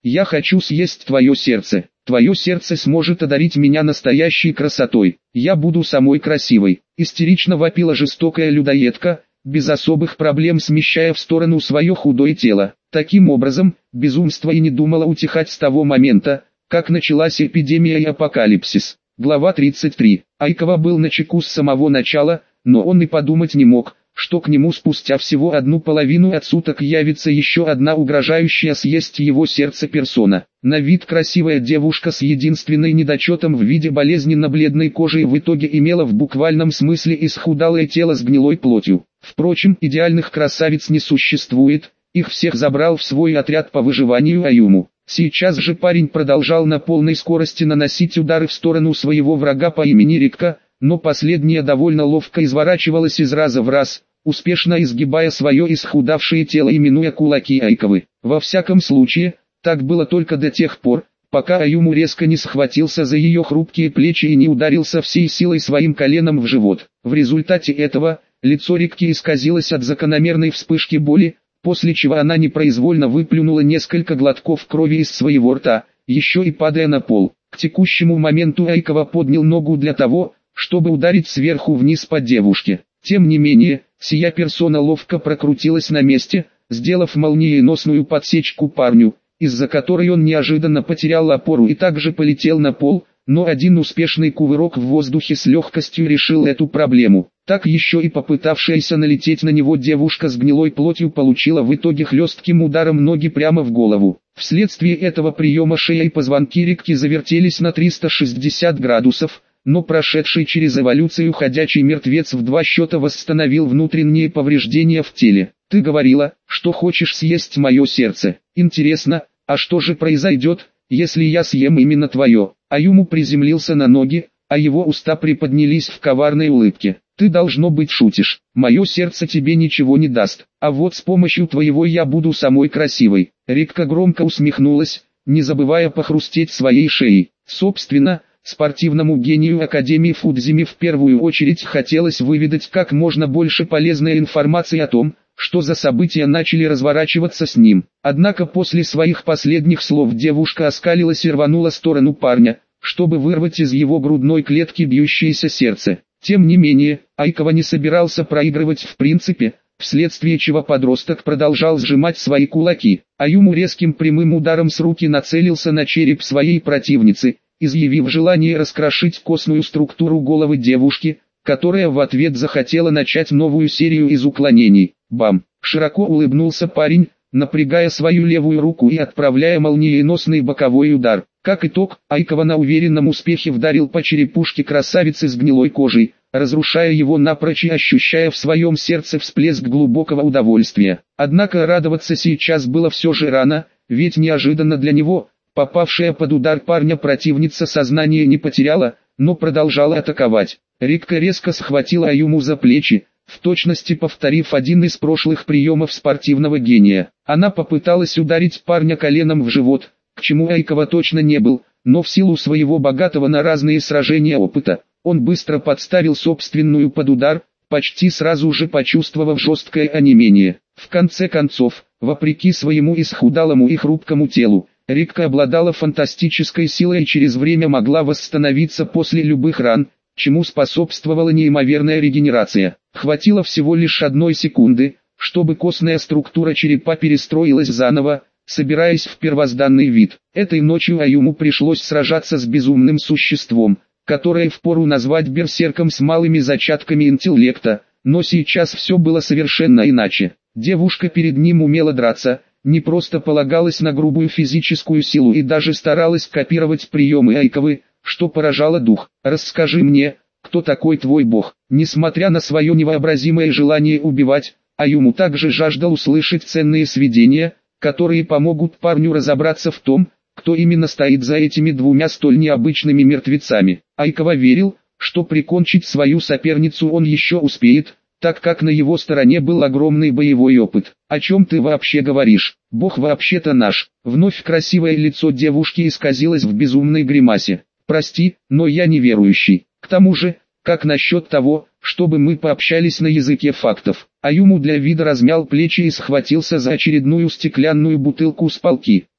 Я хочу съесть твое сердце. Твое сердце сможет одарить меня настоящей красотой. Я буду самой красивой. Истерично вопила жестокая людоедка, без особых проблем смещая в сторону свое худое тело. Таким образом, безумство и не думало утихать с того момента, как началась эпидемия и апокалипсис. Глава 33. Айкова был начеку с самого начала, но он и подумать не мог, что к нему спустя всего 1,5 от суток явится еще одна угрожающая съесть его сердце персона. На вид красивая девушка с единственной недочетом в виде болезненно-бледной кожи в итоге имела в буквальном смысле исхудалое тело с гнилой плотью. Впрочем, идеальных красавиц не существует, их всех забрал в свой отряд по выживанию Аюму. Сейчас же парень продолжал на полной скорости наносить удары в сторону своего врага по имени Рикка, но последняя довольно ловко изворачивалась из раза в раз, успешно изгибая свое исхудавшее тело и минуя кулаки Айковы. Во всяком случае, так было только до тех пор, пока Аюму резко не схватился за ее хрупкие плечи и не ударился всей силой своим коленом в живот. В результате этого, лицо Рикки исказилось от закономерной вспышки боли, после чего она непроизвольно выплюнула несколько глотков крови из своего рта, еще и падая на пол. К текущему моменту Айкова поднял ногу для того, чтобы ударить сверху вниз по девушке. Тем не менее, сия персона ловко прокрутилась на месте, сделав молниеносную подсечку парню, из-за которой он неожиданно потерял опору и также полетел на пол, но один успешный кувырок в воздухе с легкостью решил эту проблему. Так еще и попытавшаяся налететь на него девушка с гнилой плотью получила в итоге хлестким ударом ноги прямо в голову. Вследствие этого приема шея и позвонки Рикки завертелись на 360 градусов, но прошедший через эволюцию ходячий мертвец в 2 счета восстановил внутренние повреждения в теле. «Ты говорила, что хочешь съесть мое сердце. Интересно, а что же произойдет, если я съем именно твое?» Аюму приземлился на ноги, а его уста приподнялись в коварной улыбке. «Ты должно быть шутишь. Мое сердце тебе ничего не даст, а вот с помощью твоего я буду самой красивой». Рикка громко усмехнулась, не забывая похрустеть своей шеей. Собственно, спортивному гению Академии Фудзими в первую очередь хотелось выведать как можно больше полезной информации о том, что за события начали разворачиваться с ним. Однако после своих последних слов девушка оскалилась и рванула в сторону парня, чтобы вырвать из его грудной клетки бьющееся сердце. Тем не менее, Айкова не собирался проигрывать в принципе, вследствие чего подросток продолжал сжимать свои кулаки. Аюму резким прямым ударом с руки нацелился на череп своей противницы, изъявив желание раскрошить костную структуру головы девушки, которая в ответ захотела начать новую серию из уклонений. Бам! Широко улыбнулся парень, напрягая свою левую руку и отправляя молниеносный боковой удар. Как итог, Айкова на уверенном успехе вдарил по черепушке красавицы с гнилой кожей, разрушая его напрочь и ощущая в своем сердце всплеск глубокого удовольствия. Однако радоваться сейчас было все же рано, ведь неожиданно для него, попавшая под удар парня противница сознание не потеряла, но продолжала атаковать. Рикка резко схватила Аюму за плечи, в точности повторив один из прошлых приемов спортивного гения. Она попыталась ударить парня коленом в живот, к чему Айкова точно не был, но в силу своего богатого на разные сражения опыта, он быстро подставил собственную под удар, почти сразу же почувствовав жесткое онемение. В конце концов, вопреки своему исхудалому и хрупкому телу, Рикка обладала фантастической силой и через время могла восстановиться после любых ран, чему способствовала неимоверная регенерация. Хватило всего лишь 1 секунды, чтобы костная структура черепа перестроилась заново, собираясь в первозданный вид. Этой ночью Аюму пришлось сражаться с безумным существом, которое впору назвать берсерком с малыми зачатками интеллекта, но сейчас все было совершенно иначе. Девушка перед ним умела драться, не просто полагалась на грубую физическую силу и даже старалась копировать приемы Айковы, что поражало дух. «Расскажи мне, кто такой твой бог?» Несмотря на свое невообразимое желание убивать, Аюму также жаждал услышать ценные сведения, которые помогут парню разобраться в том, кто именно стоит за этими 2 столь необычными мертвецами. Айкова верил, что прикончить свою соперницу он еще успеет, так как на его стороне был огромный боевой опыт. «О чем ты вообще говоришь? Бог вообще-то наш». Вновь красивое лицо девушки исказилось в безумной гримасе. «Прости, но я неверующий. К тому же, как насчет того, чтобы мы пообщались на языке фактов?» Аюму для вида размял плечи и схватился за очередную стеклянную бутылку с полки.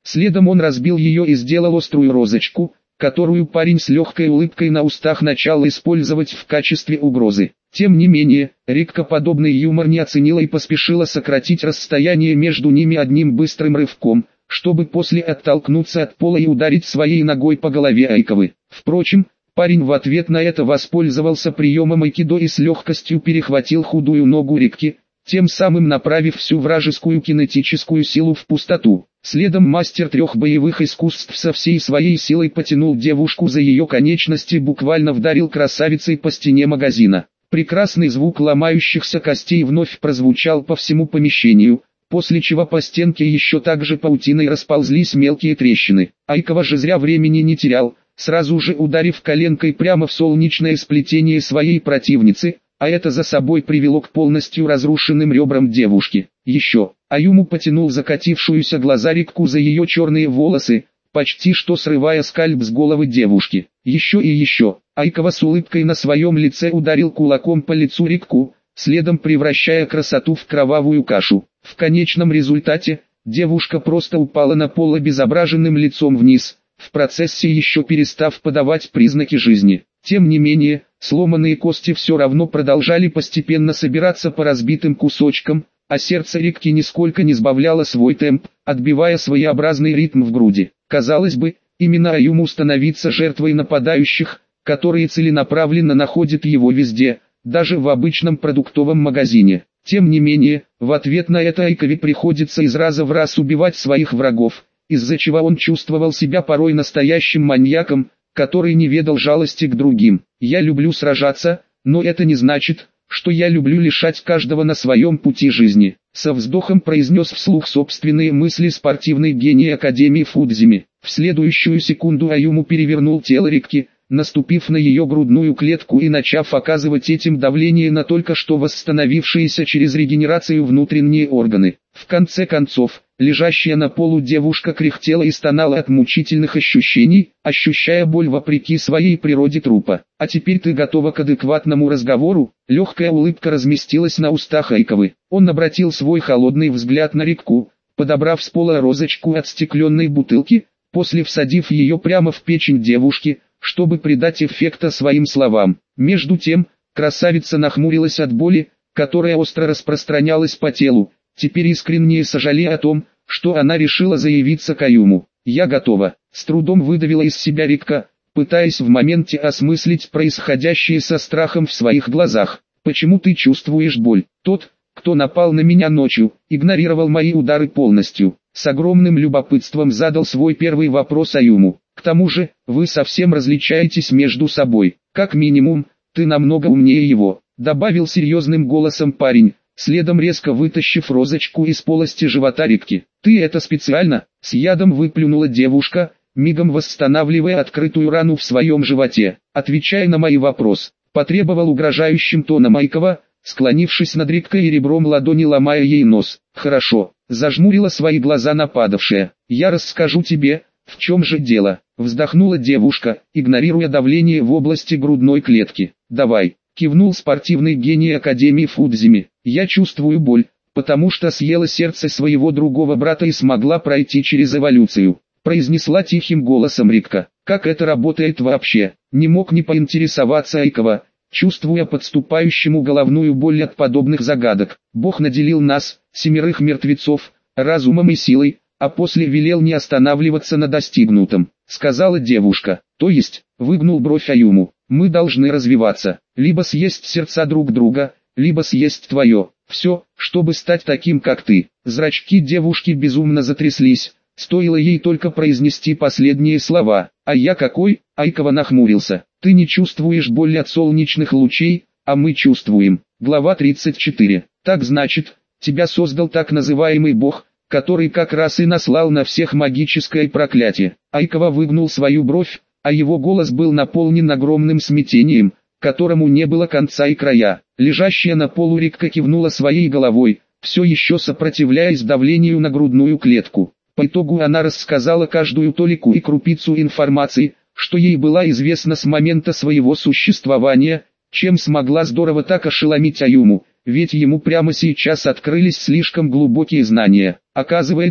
Следом он разбил ее и сделал острую розочку, которую парень с легкой улыбкой на устах начал использовать в качестве угрозы. Тем не менее, Рикка подобный юмор не оценила и поспешила сократить расстояние между ними одним быстрым рывком, чтобы после оттолкнуться от пола и ударить своей ногой по голове Айковы. Впрочем, парень в ответ на это воспользовался приемом айкидо и с легкостью перехватил худую ногу Рикки, тем самым направив всю вражескую кинетическую силу в пустоту. Следом мастер 3 боевых искусств со всей своей силой потянул девушку за ее конечности и буквально вдарил красавицей по стене магазина. Прекрасный звук ломающихся костей вновь прозвучал по всему помещению, после чего по стенке еще также паутиной расползлись мелкие трещины. Айкова же зря времени не терял, сразу же ударив коленкой прямо в солнечное сплетение своей противницы, а это за собой привело к полностью разрушенным ребрам девушки. Еще, Аюму потянул закатившуюся глаза Рикку за ее черные волосы, почти что срывая скальп с головы девушки. Еще и еще, Айкова с улыбкой на своем лице ударил кулаком по лицу Рикку, следом превращая красоту в кровавую кашу. В конечном результате, девушка просто упала на пол обезображенным лицом вниз, в процессе еще перестав подавать признаки жизни. Тем не менее, сломанные кости все равно продолжали постепенно собираться по разбитым кусочкам, а сердце Рикки нисколько не сбавляло свой темп, отбивая своеобразный ритм в груди. Казалось бы, именно Аюму становится жертвой нападающих, которые целенаправленно находят его везде, даже в обычном продуктовом магазине. Тем не менее, в ответ на это Айкове приходится из раза в раз убивать своих врагов, из-за чего он чувствовал себя порой настоящим маньяком, который не ведал жалости к другим. «Я люблю сражаться, но это не значит, что я люблю лишать каждого на своем пути жизни», со вздохом произнес вслух собственные мысли спортивный гений Академии Фудзими. В следующую секунду Аюму перевернул тело Рикки, наступив на ее грудную клетку и начав оказывать этим давление на только что восстановившиеся через регенерацию внутренние органы. В конце концов, лежащая на полу девушка кряхтела и стонала от мучительных ощущений, ощущая боль вопреки своей природе трупа. «А теперь ты готова к адекватному разговору?» Легкая улыбка разместилась на устах Айковы. Он обратил свой холодный взгляд на Рикку, подобрав с пола розочку от стеклянной бутылки, после всадив ее прямо в печень девушки, чтобы придать эффекта своим словам. Между тем, красавица нахмурилась от боли, которая остро распространялась по телу, теперь искренне сожалея о том, что она решила заявиться к Аюму. «Я готова», — с трудом выдавила из себя Рикка, пытаясь в моменте осмыслить происходящее со страхом в своих глазах. «Почему ты чувствуешь боль? Тот, кто напал на меня ночью, игнорировал мои удары полностью». С огромным любопытством задал свой первый вопрос Аюму. «К тому же, вы совсем различаетесь между собой. Как минимум, ты намного умнее его», — добавил серьезным голосом парень, следом резко вытащив розочку из полости живота Рикки. «Ты это специально?» — с ядом выплюнула девушка, мигом восстанавливая открытую рану в своем животе. «Отвечай на мои вопросы», — потребовал угрожающим тоном Айкова, склонившись над Риккой и ребром ладони ломая ей нос. «Хорошо», — зажмурила свои глаза нападавшая. «Я расскажу тебе, в чем же дело», — вздохнула девушка, игнорируя давление в области грудной клетки. «Давай», — кивнул спортивный гений Академии Фудзими. «Я чувствую боль, потому что съела сердце своего другого брата и смогла пройти через эволюцию», — произнесла тихим голосом Рикка. «Как это работает вообще?» Не мог не поинтересоваться Айкова, чувствуя подступающему головную боль от подобных загадок. «Бог наделил нас, 7 мертвецов, разумом и силой, а после велел не останавливаться на достигнутом», — сказала девушка. «То есть», — выгнул бровь Аюму, — «мы должны развиваться, либо съесть сердца друг друга, либо съесть твое, все, чтобы стать таким как ты». Зрачки девушки безумно затряслись, стоило ей только произнести последние слова. «А я какой?» — Айкова нахмурился. «Ты не чувствуешь боль от солнечных лучей, а мы чувствуем». Глава 34. «Так значит, тебя создал так называемый Бог, который как раз и наслал на всех магическое проклятие». Айкова выгнул свою бровь, а его голос был наполнен огромным смятением, которому не было конца и края. Лежащая на полу Рикка кивнула своей головой, все еще сопротивляясь давлению на грудную клетку. По итогу она рассказала каждую толику и крупицу информации, что ей была известна с момента своего существования, чем смогла здорово так ошеломить Аюму, ведь ему прямо сейчас открылись слишком глубокие знания. Оказывается,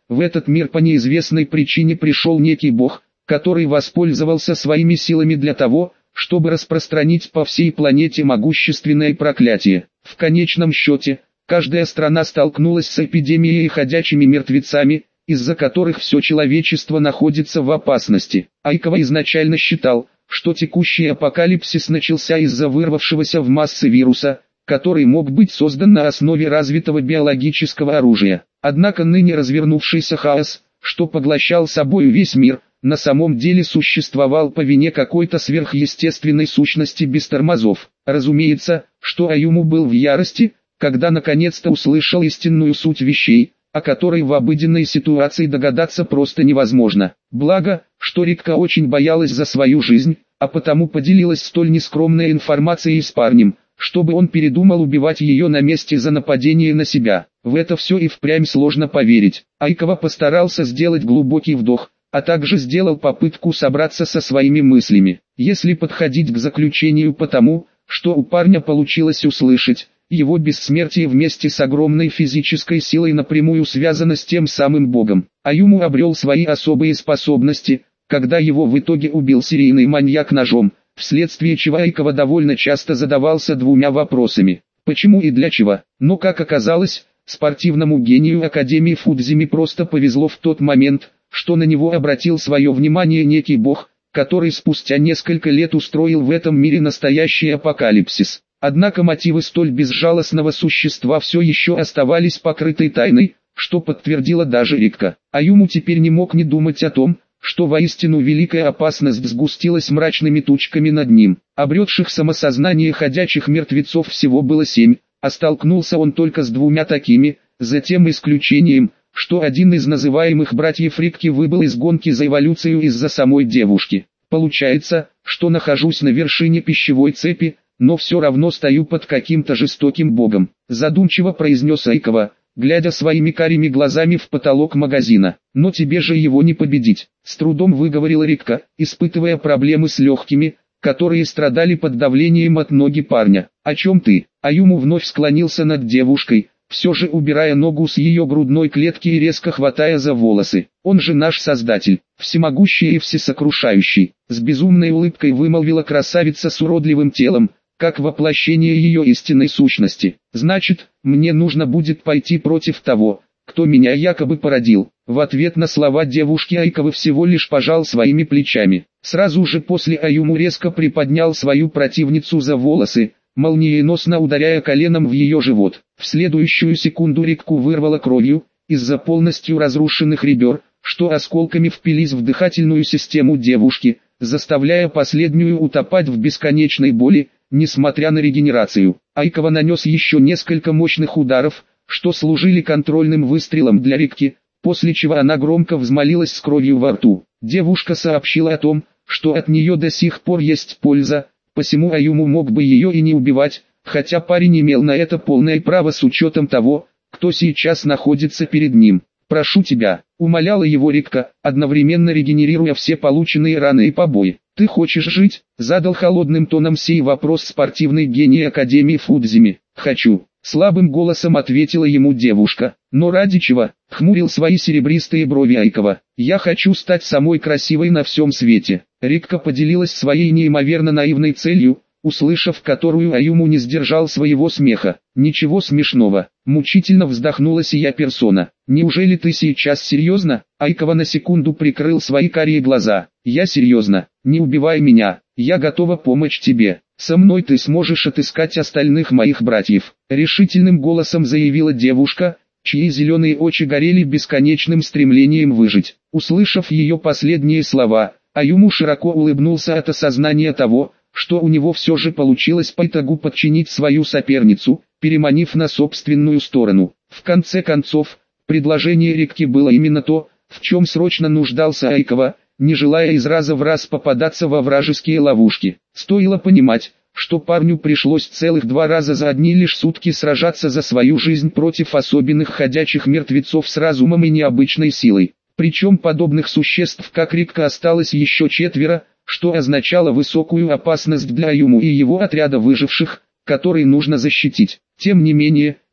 в этот мир по неизвестной причине пришел некий бог, который воспользовался своими силами для того, чтобы распространить по всей планете могущественное проклятие. В конечном счете, каждая страна столкнулась с эпидемией и ходячими мертвецами, из-за которых все человечество находится в опасности. Айкова изначально считал, что текущий апокалипсис начался из-за вырвавшегося в массы вируса, который мог быть создан на основе развитого биологического оружия. Однако ныне развернувшийся хаос, что поглощал собою весь мир, на самом деле существовал по вине какой-то сверхъестественной сущности без тормозов. Разумеется, что Аюму был в ярости, когда наконец-то услышал истинную суть вещей, о которой в обыденной ситуации догадаться просто невозможно. Благо, что Рикка очень боялась за свою жизнь, а потому поделилась столь нескромной информацией с парнем, чтобы он передумал убивать ее на месте за нападение на себя. В это все и впрямь сложно поверить. Айкова постарался сделать глубокий вдох, а также сделал попытку собраться со своими мыслями. Если подходить к заключению по тому, что у парня получилось услышать, его бессмертие вместе с огромной физической силой напрямую связано с тем самым богом. Аюму обрел свои особые способности, когда его в итоге убил серийный маньяк ножом, вследствие чего Айкова довольно часто задавался двумя вопросами: почему и для чего. Но как оказалось, спортивному гению Академии Фудзими просто повезло в тот момент, что на него обратил свое внимание некий бог, который спустя несколько лет устроил в этом мире настоящий апокалипсис. Однако мотивы столь безжалостного существа все еще оставались покрытой тайной, что подтвердила даже Рикка. Аюму теперь не мог не думать о том, что воистину великая опасность сгустилась мрачными тучками над ним. Обретших самосознание ходячих мертвецов всего было 7, а столкнулся он только с 2 такими, за тем исключением, что один из называемых братьев Рикки выбыл из гонки за эволюцию из-за самой девушки. Получается, что нахожусь на вершине пищевой цепи, но все равно стою под каким-то жестоким богом, задумчиво произнес Айкова, глядя своими карими глазами в потолок магазина. Но тебе же его не победить, с трудом выговорила Рикка, испытывая проблемы с легкими, которые страдали под давлением от ноги парня. О чем ты? Аюму вновь склонился над девушкой, все же убирая ногу с ее грудной клетки и резко хватая за волосы. Он же наш создатель, всемогущий и всесокрушающий. С безумной улыбкой вымолвила красавица с уродливым телом, как воплощение ее истинной сущности. Значит, мне нужно будет пойти против того, кто меня якобы породил. В ответ на слова девушки Айкова всего лишь пожал своими плечами. Сразу же после Аюму резко приподнял свою противницу за волосы, молниеносно ударяя коленом в ее живот. В следующую секунду Рикку вырвало кровью, из-за полностью разрушенных ребер, что осколками впились в дыхательную систему девушки, заставляя последнюю утопать в бесконечной боли, несмотря на регенерацию. Айкова нанес еще несколько мощных ударов, что служили контрольным выстрелом для Рикки, после чего она громко взмолилась с кровью во рту. Девушка сообщила о том, что от нее до сих пор есть польза, посему Аюму мог бы ее и не убивать, хотя парень имел на это полное право с учетом того, кто сейчас находится перед ним. «Прошу тебя», — умоляла его Рикка, одновременно регенерируя все полученные раны и побои. «Ты хочешь жить?» — задал холодным тоном сей вопрос спортивный гений Академии Фудзими. «Хочу», — слабым голосом ответила ему девушка. «Но ради чего?» — хмурил свои серебристые брови Айкова. «Я хочу стать самой красивой на всем свете». Рикка поделилась своей неимоверно наивной целью, услышав которую Аюму не сдержал своего смеха. «Ничего смешного», — мучительно вздохнула сия персона. «Неужели ты сейчас серьезно?» Айкова на секунду прикрыл свои карие глаза. «Я серьезно, не убивай меня, я готова помочь тебе. Со мной ты сможешь отыскать остальных моих братьев», — решительным голосом заявила девушка, чьи зеленые очи горели бесконечным стремлением выжить. Услышав ее последние слова, Аюму широко улыбнулся от осознания того, что у него все же получилось по итогу подчинить свою соперницу, переманив на собственную сторону. В конце концов, предложение Рикки было именно то, в чем срочно нуждался Айкова, не желая из раза в раз попадаться во вражеские ловушки. Стоило понимать, что парню пришлось целых 2 раза за одни лишь сутки сражаться за свою жизнь против особенных ходячих мертвецов с разумом и необычной силой. Причем подобных существ как Рикка осталось еще 4, что означало высокую опасность для Аюму и его отряда выживших, который нужно защитить. Тем не менее,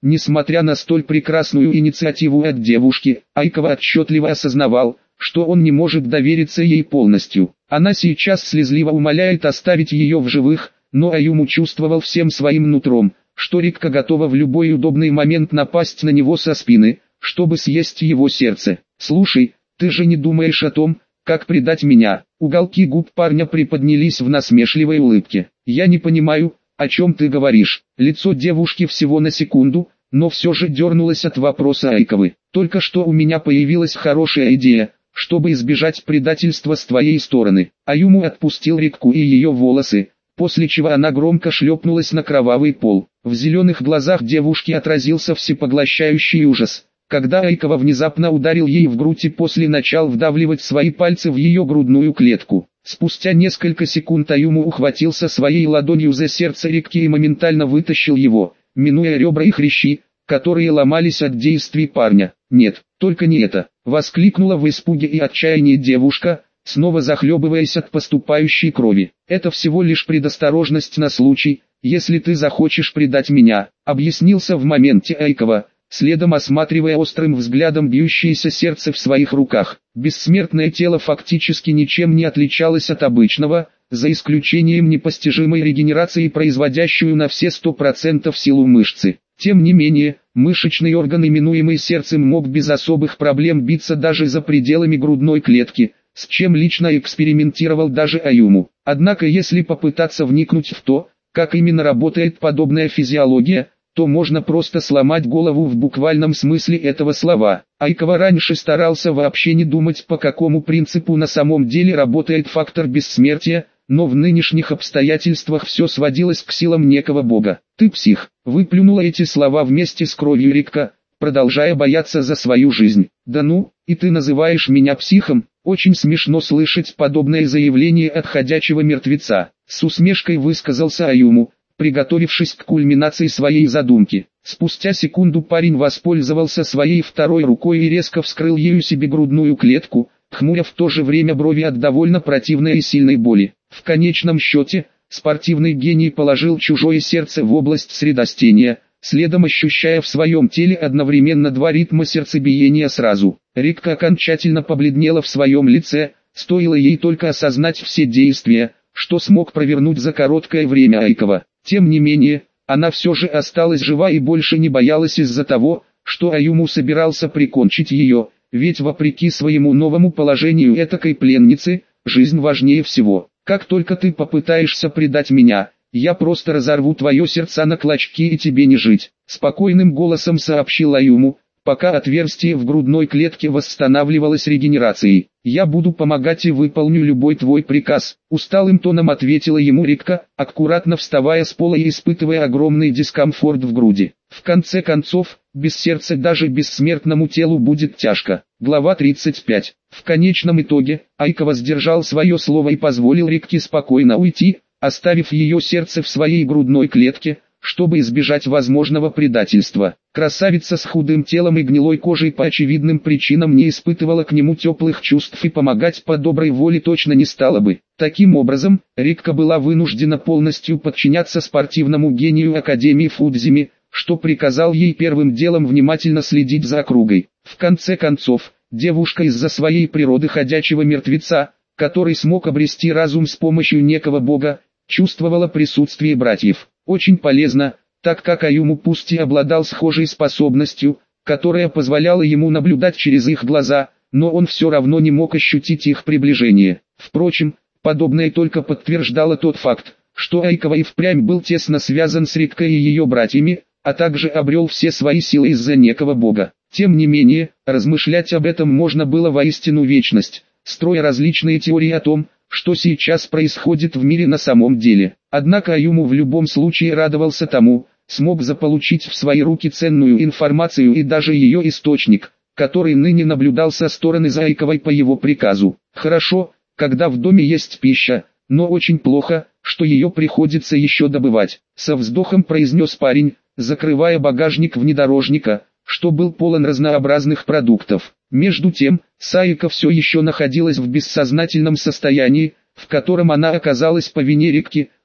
Несмотря на столь прекрасную инициативу от девушки, Айкова отчетливо осознавал, что он не может довериться ей полностью. Она сейчас слезливо умоляет оставить ее в живых, но Аюму чувствовал всем своим нутром, что Рикка готова в любой удобный момент напасть на него со спины, чтобы съесть его сердце. «Слушай, ты же не думаешь о том, как предать меня?» Уголки губ парня приподнялись в насмешливой улыбке. «Я не понимаю, о чем ты говоришь?» Лицо девушки всего на секунду, но все же дернулось от вопроса Айковы. «Только что у меня появилась хорошая идея, чтобы избежать предательства с твоей стороны». Аюму отпустил Рикку и ее волосы, после чего она громко шлепнулась на кровавый пол. В зеленых глазах девушки отразился всепоглощающий ужас, когда Айкова внезапно ударил ей в грудь и после начал вдавливать свои пальцы в ее грудную клетку. Спустя несколько секунд Аюму ухватился своей ладонью за сердце Рикки и моментально вытащил его, минуя ребра и хрящи, которые ломались от действий парня. «Нет, только не это!» — воскликнула в испуге и отчаянии девушка, снова захлебываясь от поступающей крови. «Это всего лишь предосторожность на случай, если ты захочешь предать меня», — объяснился в моменте Айкова, следом осматривая острым взглядом бьющееся сердце в своих руках. Бессмертное тело фактически ничем не отличалось от обычного, за исключением непостижимой регенерации, производящую на все 100% силу мышцы. Тем не менее, мышечный орган, именуемый сердцем, мог без особых проблем биться даже за пределами грудной клетки, с чем лично экспериментировал даже Аюму. Однако если попытаться вникнуть в то, как именно работает подобная физиология, то можно просто сломать голову в буквальном смысле этого слова. Айкова раньше старался вообще не думать, по какому принципу на самом деле работает фактор бессмертия, но в нынешних обстоятельствах все сводилось к силам некого бога. «Ты псих», — выплюнула эти слова вместе с кровью Рикка, продолжая бояться за свою жизнь. «Да ну, и ты называешь меня психом?» Очень смешно слышать подобное заявление от ходячего мертвеца. С усмешкой высказался Аюму, приготовившись к кульминации своей задумки. Спустя секунду парень воспользовался своей второй рукой и резко вскрыл ею себе грудную клетку, хмуря в то же время брови от довольно противной и сильной боли. В конечном счете, спортивный гений положил чужое сердце в область средостения, следом ощущая в своем теле одновременно два ритма сердцебиения сразу. Рикка окончательно побледнела в своем лице, стоило ей только осознать все действия, что смог провернуть за короткое время Айкова. Тем не менее, она все же осталась жива и больше не боялась из-за того, что Аюму собирался прикончить ее, ведь вопреки своему новому положению этакой пленницы, жизнь важнее всего. «Как только ты попытаешься предать меня, я просто разорву твое сердце на клочки и тебе не жить», — спокойным голосом сообщил Аюму, пока отверстие в грудной клетке восстанавливалось регенерацией. «Я буду помогать и выполню любой твой приказ», — усталым тоном ответила ему Рикка, аккуратно вставая с пола и испытывая огромный дискомфорт в груди. В конце концов, без сердца даже бессмертному телу будет тяжко. Глава 35. В конечном итоге, Айкова сдержал свое слово и позволил Рикке спокойно уйти, оставив ее сердце в своей грудной клетке, чтобы избежать возможного предательства. Красавица с худым телом и гнилой кожей по очевидным причинам не испытывала к нему теплых чувств и помогать по доброй воле точно не стала бы. Таким образом, Рикка была вынуждена полностью подчиняться спортивному гению Академии Фудзими, что приказал ей первым делом внимательно следить за округой. В конце концов, девушка из-за своей природы ходячего мертвеца, который смог обрести разум с помощью некого бога, чувствовала присутствие братьев. Очень полезно, так как Аюму пусть и обладал схожей способностью, которая позволяла ему наблюдать через их глаза, но он все равно не мог ощутить их приближение. Впрочем, подобное только подтверждало тот факт, что Айкова и впрямь был тесно связан с Риккой и ее братьями, а также обрел все свои силы из-за некого бога. Тем не менее, размышлять об этом можно было воистину вечность, строя различные теории о том, что сейчас происходит в мире на самом деле. Однако Аюму в любом случае радовался тому, смог заполучить в свои руки ценную информацию и даже ее источник, который ныне наблюдал со стороны за Айковой по его приказу. Хорошо, когда в доме есть пища, но очень плохо, что ее приходится еще добывать. Со вздохом произнес парень, закрывая багажник внедорожника, что был полон разнообразных продуктов. Между тем, Саика все еще находилась в бессознательном состоянии, в котором она оказалась по вине Рикки,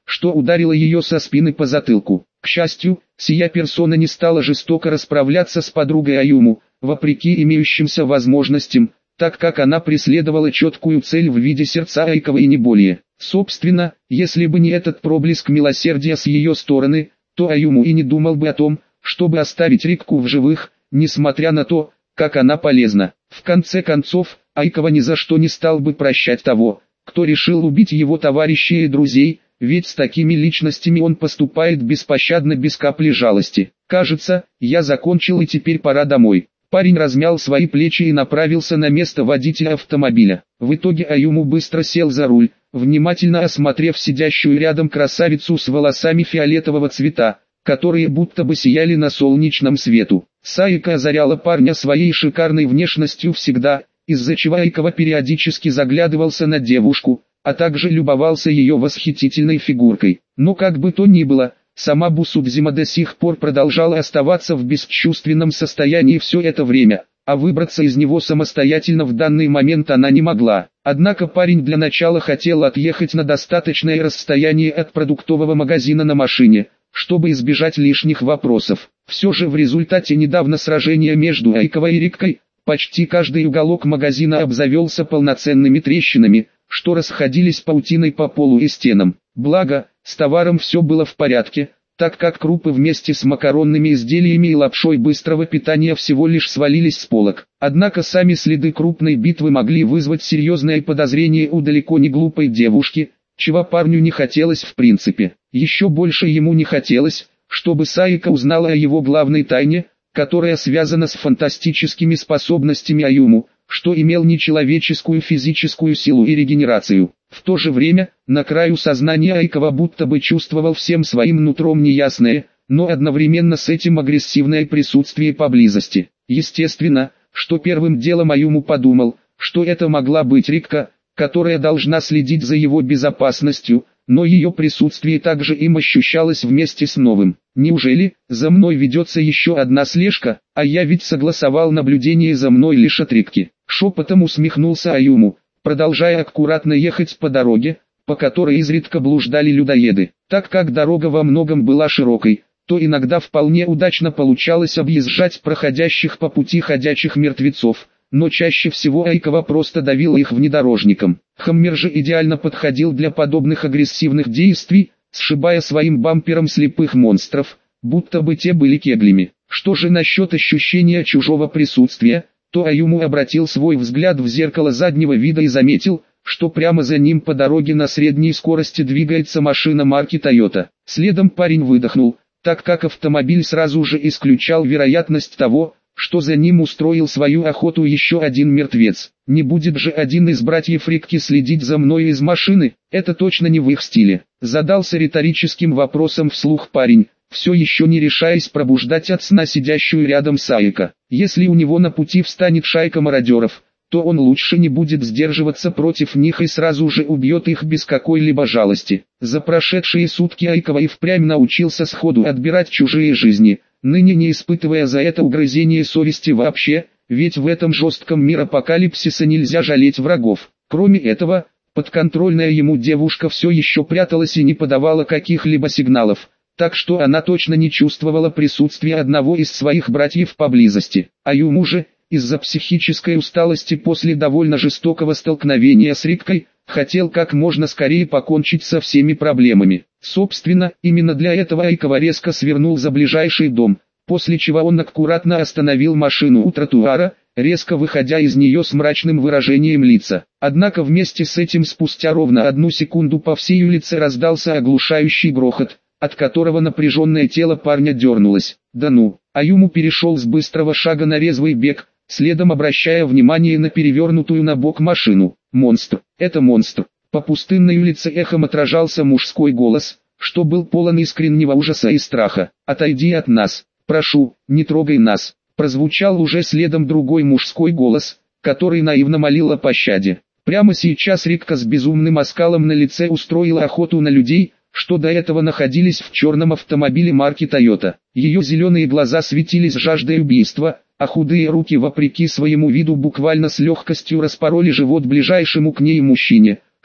что ударило ее со спины по затылку. К счастью, сия персона не стала жестоко расправляться с подругой Аюму, вопреки имеющимся возможностям, так как она преследовала четкую цель в виде сердца Айкова и не более. Собственно, если бы не этот проблеск милосердия с ее стороны, то Аюму и не думал бы о том, чтобы оставить Рикку в живых, несмотря на то, как она полезна. В конце концов, Айкова ни за что не стал бы прощать того, кто решил убить его товарищей и друзей, ведь с такими личностями он поступает беспощадно без капли жалости. «Кажется, я закончил и теперь пора домой». Парень размял свои плечи и направился на место водителя автомобиля. В итоге Аюму быстро сел за руль, внимательно осмотрев сидящую рядом красавицу с волосами фиолетового цвета, которые будто бы сияли на солнечном свету. Саика озаряла парня своей шикарной внешностью всегда, из-за чего Айкова периодически заглядывался на девушку, а также любовался ее восхитительной фигуркой. Но как бы то ни было, сама Бусудзима до сих пор продолжала оставаться в бесчувственном состоянии все это время, а выбраться из него самостоятельно в данный момент она не могла. Однако парень для начала хотел отъехать на достаточное расстояние от продуктового магазина на машине, чтобы избежать лишних вопросов. Все же в результате недавно сражения между Айковой и Риккой, почти каждый уголок магазина обзавелся полноценными трещинами, что расходились паутиной по полу и стенам. Благо, с товаром все было в порядке, так как крупы вместе с макаронными изделиями и лапшой быстрого питания всего лишь свалились с полок. Однако сами следы крупной битвы могли вызвать серьезное подозрение у далеко не глупой девушки, чего парню не хотелось в принципе. Еще больше ему не хотелось, чтобы Саика узнала о его главной тайне, которая связана с фантастическими способностями Аюму, что имел нечеловеческую физическую силу и регенерацию. В то же время, на краю сознания Айкова будто бы чувствовал всем своим нутром неясное, но одновременно с этим агрессивное присутствие поблизости. Естественно, что первым делом Аюму подумал, что это могла быть Рикка, которая должна следить за его безопасностью, но ее присутствие также им ощущалось вместе с новым. Неужели за мной ведется еще одна слежка, а я ведь согласовал наблюдение за мной лишь от Рикки? Шепотом усмехнулся Аюму, продолжая аккуратно ехать по дороге, по которой изредка блуждали людоеды. Так как дорога во многом была широкой, то иногда вполне удачно получалось объезжать проходящих по пути ходячих мертвецов, но чаще всего Айкова просто давила их внедорожником. Хаммер же идеально подходил для подобных агрессивных действий, сшибая своим бампером слепых монстров, будто бы те были кеглями. Что же насчет ощущения чужого присутствия, то Аюму обратил свой взгляд в зеркало заднего вида и заметил, что прямо за ним по дороге на средней скорости двигается машина марки Toyota. Следом парень выдохнул, так как автомобиль сразу же исключал вероятность того, что за ним устроил свою охоту еще один мертвец. Не будет же один из братьев Рикки следить за мной из машины, это точно не в их стиле. Задался риторическим вопросом вслух парень, все еще не решаясь пробуждать от сна сидящую рядом Саика. Если у него на пути встанет шайка мародеров, то он лучше не будет сдерживаться против них и сразу же убьет их без какой-либо жалости. За прошедшие сутки Айкова и впрямь научился сходу отбирать чужие жизни, ныне не испытывая за это угрызения совести вообще, ведь в этом жестком миропокалипсисе нельзя жалеть врагов. Кроме этого, подконтрольная ему девушка все еще пряталась и не подавала каких-либо сигналов, так что она точно не чувствовала присутствия одного из своих братьев поблизости. Аюму же, из-за психической усталости после довольно жестокого столкновения с Риккой, хотел как можно скорее покончить со всеми проблемами. Собственно, именно для этого Айкова резко свернул за ближайший дом, после чего он аккуратно остановил машину у тротуара, резко выходя из нее с мрачным выражением лица. Однако вместе с этим спустя ровно 1 секунду по всей улице раздался оглушающий грохот, от которого напряженное тело парня дернулось. Да ну, Аюму перешел с быстрого шага на резвый бег, следом обращая внимание на перевернутую на бок машину. «Монстр! Это монстр!» По пустынной улице эхом отражался мужской голос, что был полон искреннего ужаса и страха. «Отойди от нас! Прошу, не трогай нас!» Прозвучал уже следом другой мужской голос, который наивно молил о пощаде. Прямо сейчас Рикка с безумным оскалом на лице устроила охоту на людей, что до этого находились в черном автомобиле марки Toyota. Ее зеленые глаза светились жаждой убийства, а худые руки вопреки своему виду буквально с легкостью распороли живот ближайшему к ней мужчине,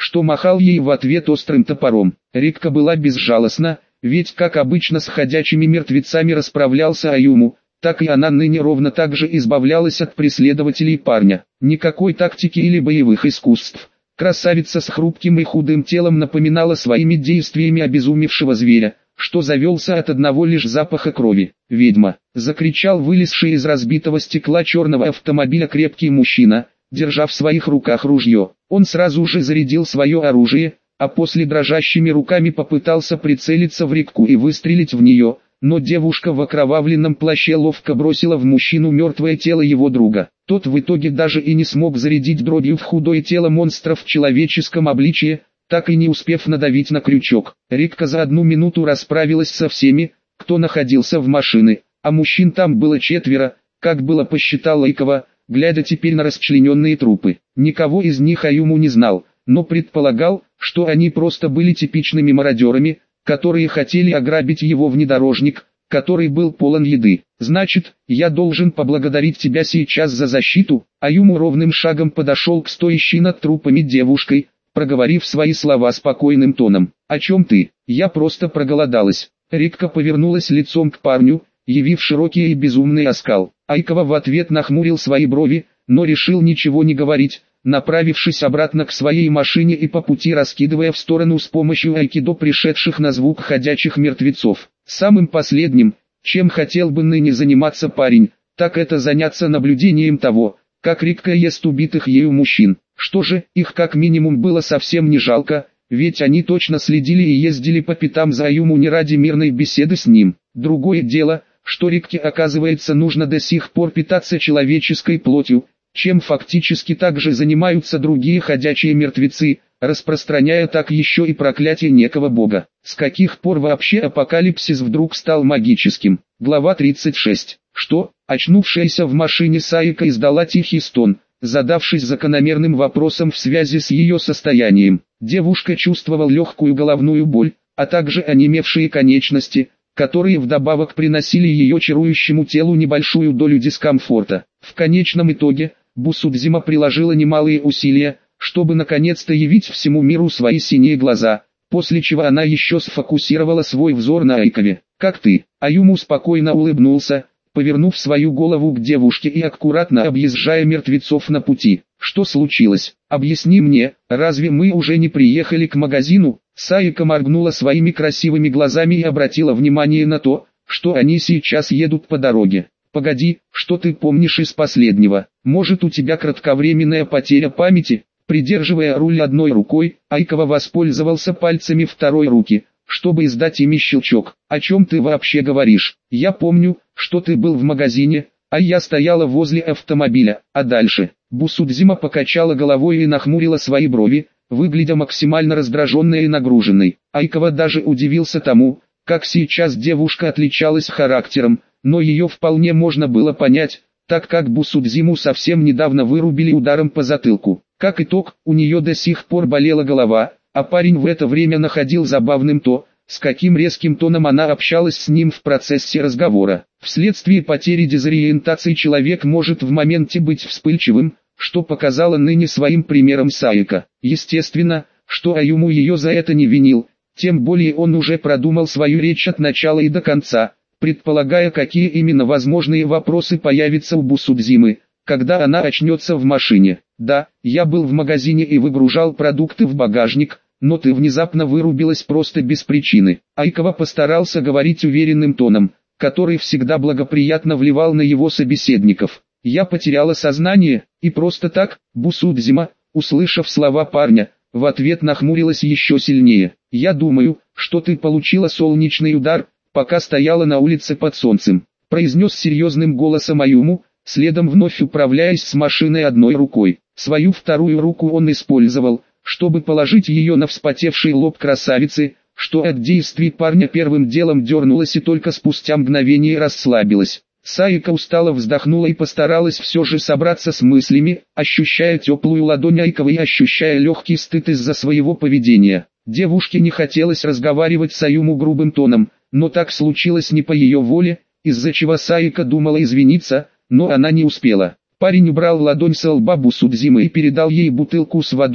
что махал ей в ответ острым топором. Рикка была безжалостна, ведь как обычно с ходячими мертвецами расправлялся Аюму, так и она ныне ровно так же избавлялась от преследователей парня. Никакой тактики или боевых искусств. Красавица с хрупким и худым телом напоминала своими действиями обезумевшего зверя, что завелся от одного лишь запаха крови. «Ведьма!» — закричал вылезший из разбитого стекла черного автомобиля крепкий мужчина, держа в своих руках ружье. Он сразу же зарядил свое оружие, а после дрожащими руками попытался прицелиться в Рикку и выстрелить в нее, но девушка в окровавленном плаще ловко бросила в мужчину мертвое тело его друга. Тот в итоге даже и не смог зарядить дробью в худое тело монстра в человеческом обличье, так и не успев надавить на крючок. Рикка за 1 минуту расправилась со всеми, кто находился в машине, а мужчин там было 4, как было посчитал Лайкова, глядя теперь на расчлененные трупы. Никого из них Аюму не знал, но предполагал, что они просто были типичными мародерами, которые хотели ограбить его внедорожник, который был полон еды. «Значит, я должен поблагодарить тебя сейчас за защиту». Аюму ровным шагом подошел к стоящей над трупами девушкой, проговорив свои слова спокойным тоном. «О чем ты? Я просто проголодалась». Рикка повернулась лицом к парню, явив широкий и безумный оскал. Айкова в ответ нахмурил свои брови, но решил ничего не говорить, направившись обратно к своей машине и по пути раскидывая в сторону с помощью айкидо пришедших на звук ходячих мертвецов. Самым последним, чем хотел бы ныне заниматься парень, так это заняться наблюдением того, как Рикка ест убитых ею мужчин. Что же, их как минимум было совсем не жалко, ведь они точно следили и ездили по пятам за Аюму не ради мирной беседы с ним. Другое дело, что Рикке оказывается нужно до сих пор питаться человеческой плотью, чем фактически также занимаются другие ходячие мертвецы, распространяя так еще и проклятие некого бога. С каких пор вообще апокалипсис вдруг стал магическим? Глава 36. Что? Очнувшаяся в машине Саика издала тихий стон, задавшись закономерным вопросом в связи с ее состоянием. Девушка чувствовала легкую головную боль, а также онемевшие конечности, которые вдобавок приносили ее чарующему телу небольшую долю дискомфорта. В конечном итоге, Бусудзима приложила немалые усилия, чтобы наконец-то явить всему миру свои синие глаза, после чего она еще сфокусировала свой взор на Айкове. «Как ты?» Аюму спокойно улыбнулся, повернув свою голову к девушке и аккуратно объезжая мертвецов на пути. «Что случилось? Объясни мне, разве мы уже не приехали к магазину?» Саика моргнула своими красивыми глазами и обратила внимание на то, что они сейчас едут по дороге. «Погоди, что ты помнишь из последнего? Может, у тебя кратковременная потеря памяти?» Придерживая руль одной рукой, Айкова воспользовался пальцами второй руки, чтобы издать ими щелчок. «О чем ты вообще говоришь? Я помню, что ты был в магазине, а я стояла возле автомобиля, а дальше?» Бусудзима покачала головой и нахмурила свои брови, выглядя максимально раздраженной и нагруженной. Айкова даже удивился тому, как сейчас девушка отличалась характером, но ее вполне можно было понять, так как Бусудзиму совсем недавно вырубили ударом по затылку. Как итог, у нее до сих пор болела голова, а парень в это время находил забавным то, с каким резким тоном она общалась с ним в процессе разговора. Вследствие потери дезориентации человек может в моменте быть вспыльчивым, что показала ныне своим примером Саика. Естественно, что Аюму ее за это не винил, тем более он уже продумал свою речь от начала и до конца, предполагая, какие именно возможные вопросы появятся у Бусудзимы, когда она очнется в машине. «Да, я был в магазине и выгружал продукты в багажник, но ты внезапно вырубилась просто без причины». Айкова постарался говорить уверенным тоном, который всегда благоприятно вливал на его собеседников. «Я потеряла сознание, и просто так». Бусудзима, услышав слова парня, в ответ нахмурилась еще сильнее. «Я думаю, что ты получила солнечный удар, пока стояла на улице под солнцем», произнес серьезным голосом Аюму, следом вновь управляясь с машиной одной рукой. Свою вторую руку он использовал, чтобы положить ее на вспотевший лоб красавицы, что от действий парня первым делом дернулась и только спустя мгновение расслабилась. Саика устало вздохнула и постаралась все же собраться с мыслями, ощущая теплую ладонь Айковой и ощущая легкий стыд из-за своего поведения. Девушке не хотелось разговаривать с Аюму грубым тоном, но так случилось не по ее воле, из-за чего Саика думала извиниться, но она не успела. Парень убрал ладонь со лба Бусудзимы и передал ей бутылку с водой,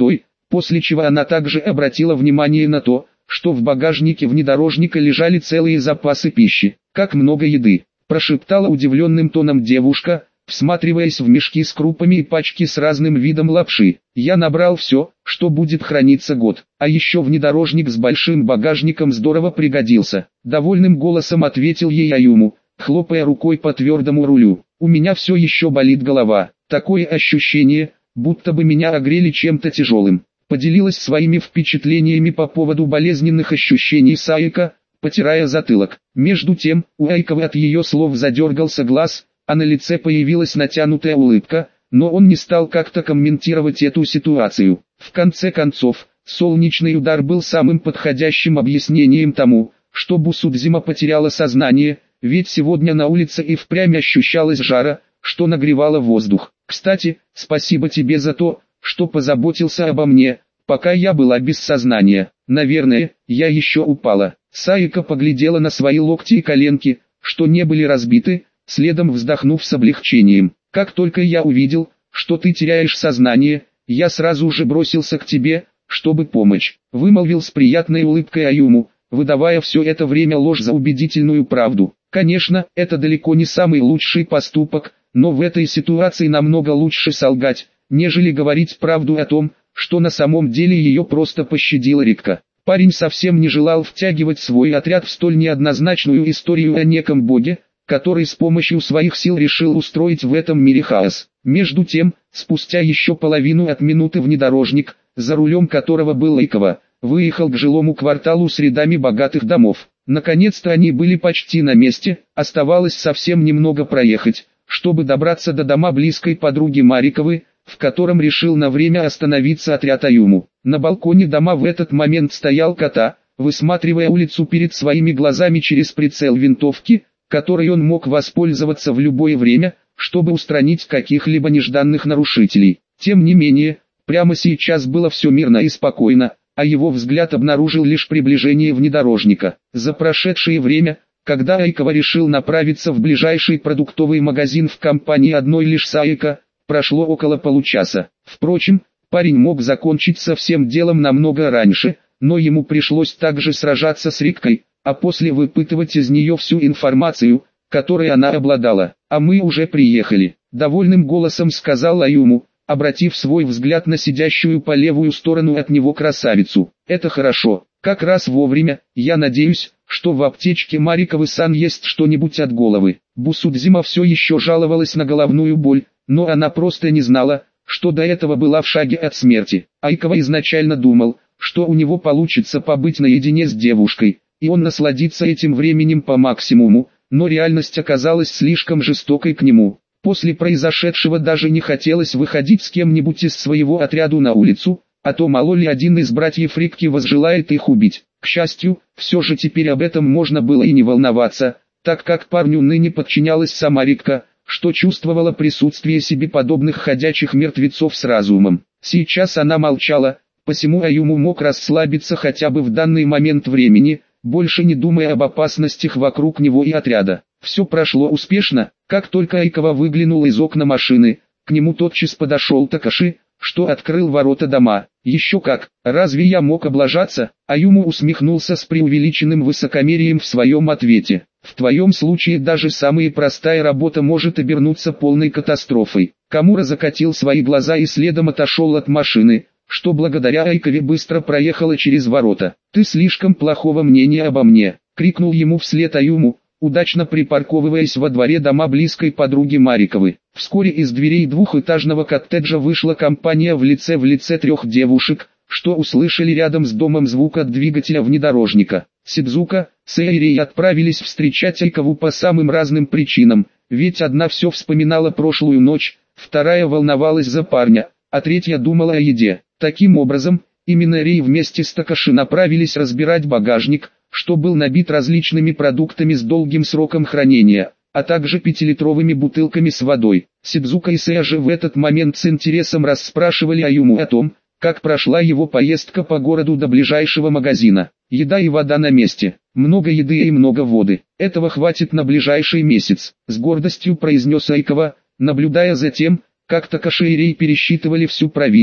после чего она также обратила внимание на то, что в багажнике внедорожника лежали целые запасы пищи. «Как много еды!» – прошептала удивленным тоном девушка, всматриваясь в мешки с крупами и пачки с разным видом лапши. «Я набрал все, что будет храниться год. А еще внедорожник с большим багажником здорово пригодился», – довольным голосом ответил ей Аюму, хлопая рукой по твердому рулю. «У меня все еще болит голова. Такое ощущение, будто бы меня огрели чем-то тяжелым». Поделилась своими впечатлениями по поводу болезненных ощущений Саика, потирая затылок. Между тем, у Айковы от ее слов задергался глаз, а на лице появилась натянутая улыбка, но он не стал как-то комментировать эту ситуацию. В конце концов, солнечный удар был самым подходящим объяснением тому, что Бусудзима потеряла сознание, ведь сегодня на улице и впрямь ощущалась жара, что нагревало воздух. «Кстати, спасибо тебе за то, что позаботился обо мне, пока я была без сознания. Наверное, я еще упала». Саика поглядела на свои локти и коленки, что не были разбиты, следом вздохнув с облегчением. «Как только я увидел, что ты теряешь сознание, я сразу же бросился к тебе, чтобы помочь», — вымолвил с приятной улыбкой Аюму, выдавая все это время ложь за убедительную правду. Конечно, это далеко не самый лучший поступок, но в этой ситуации намного лучше солгать, нежели говорить правду о том, что на самом деле ее просто пощадила Рикка. Парень совсем не желал втягивать свой отряд в столь неоднозначную историю о неком боге, который с помощью своих сил решил устроить в этом мире хаос. Между тем, спустя еще половину от минуты внедорожник, за рулем которого был Айкова, выехал к жилому кварталу с рядами богатых домов. Наконец-то они были почти на месте, оставалось совсем немного проехать, чтобы добраться до дома близкой подруги Мариковой, в котором решил на время остановиться отряд Аюму. На балконе дома в этот момент стоял Кота, высматривая улицу перед своими глазами через прицел винтовки, которой он мог воспользоваться в любое время, чтобы устранить каких-либо нежданных нарушителей. Тем не менее, прямо сейчас было все мирно и спокойно, а его взгляд обнаружил лишь приближение внедорожника. За прошедшее время, когда Айкова решил направиться в ближайший продуктовый магазин в компании одной лишь Саика, прошло около получаса. Впрочем, парень мог закончить со всем делом намного раньше, но ему пришлось также сражаться с Риккой, а после выпытывать из нее всю информацию, которой она обладала. «А мы уже приехали», — довольным голосом сказал Аюму, обратив свой взгляд на сидящую по левую сторону от него красавицу. «Это хорошо, как раз вовремя. Я надеюсь, что в аптечке Мариковы-сан есть что-нибудь от головы». Бусудзима все еще жаловалась на головную боль, но она просто не знала, что до этого была в шаге от смерти. Айкова изначально думал, что у него получится побыть наедине с девушкой, и он насладится этим временем по максимуму, но реальность оказалась слишком жестокой к нему. После произошедшего даже не хотелось выходить с кем-нибудь из своего отряда на улицу, а то мало ли один из братьев Рикки возжелает их убить. К счастью, все же теперь об этом можно было и не волноваться, так как парню ныне подчинялась сама Рикка, что чувствовала присутствие себе подобных ходячих мертвецов с разумом. Сейчас она молчала, посему Аюму мог расслабиться хотя бы в данный момент времени, больше не думая об опасностях вокруг него и отряда. Все прошло успешно. Как только Айкова выглянул из окна машины, к нему тотчас подошел Такаши, что открыл ворота дома. «Еще как, разве я мог облажаться?» Аюму усмехнулся с преувеличенным высокомерием в своем ответе. «В твоем случае даже самая простая работа может обернуться полной катастрофой». Камура закатил свои глаза и следом отошел от машины, что благодаря Айкове быстро проехала через ворота. «Ты слишком плохого мнения обо мне», — крикнул ему вслед Аюму, удачно припарковываясь во дворе дома близкой подруги Мариковой. Вскоре из дверей двухэтажного коттеджа вышла компания в лице трех девушек, что услышали рядом с домом звук от двигателя внедорожника. Сидзука, Сэй и Рей отправились встречать Айкову по самым разным причинам, ведь одна все вспоминала прошлую ночь, вторая волновалась за парня, а третья думала о еде. Таким образом, именно Рей вместе с Такаши направились разбирать багажник, что был набит различными продуктами с долгим сроком хранения, а также 5-литровыми бутылками с водой. Сидзука и Сэй же в этот момент с интересом расспрашивали Аюму о том, как прошла его поездка по городу до ближайшего магазина. «Еда и вода на месте, много еды и много воды, этого хватит на ближайший месяц», — с гордостью произнес Айкова, наблюдая за тем, как Такаши и Рей пересчитывали всю провизию.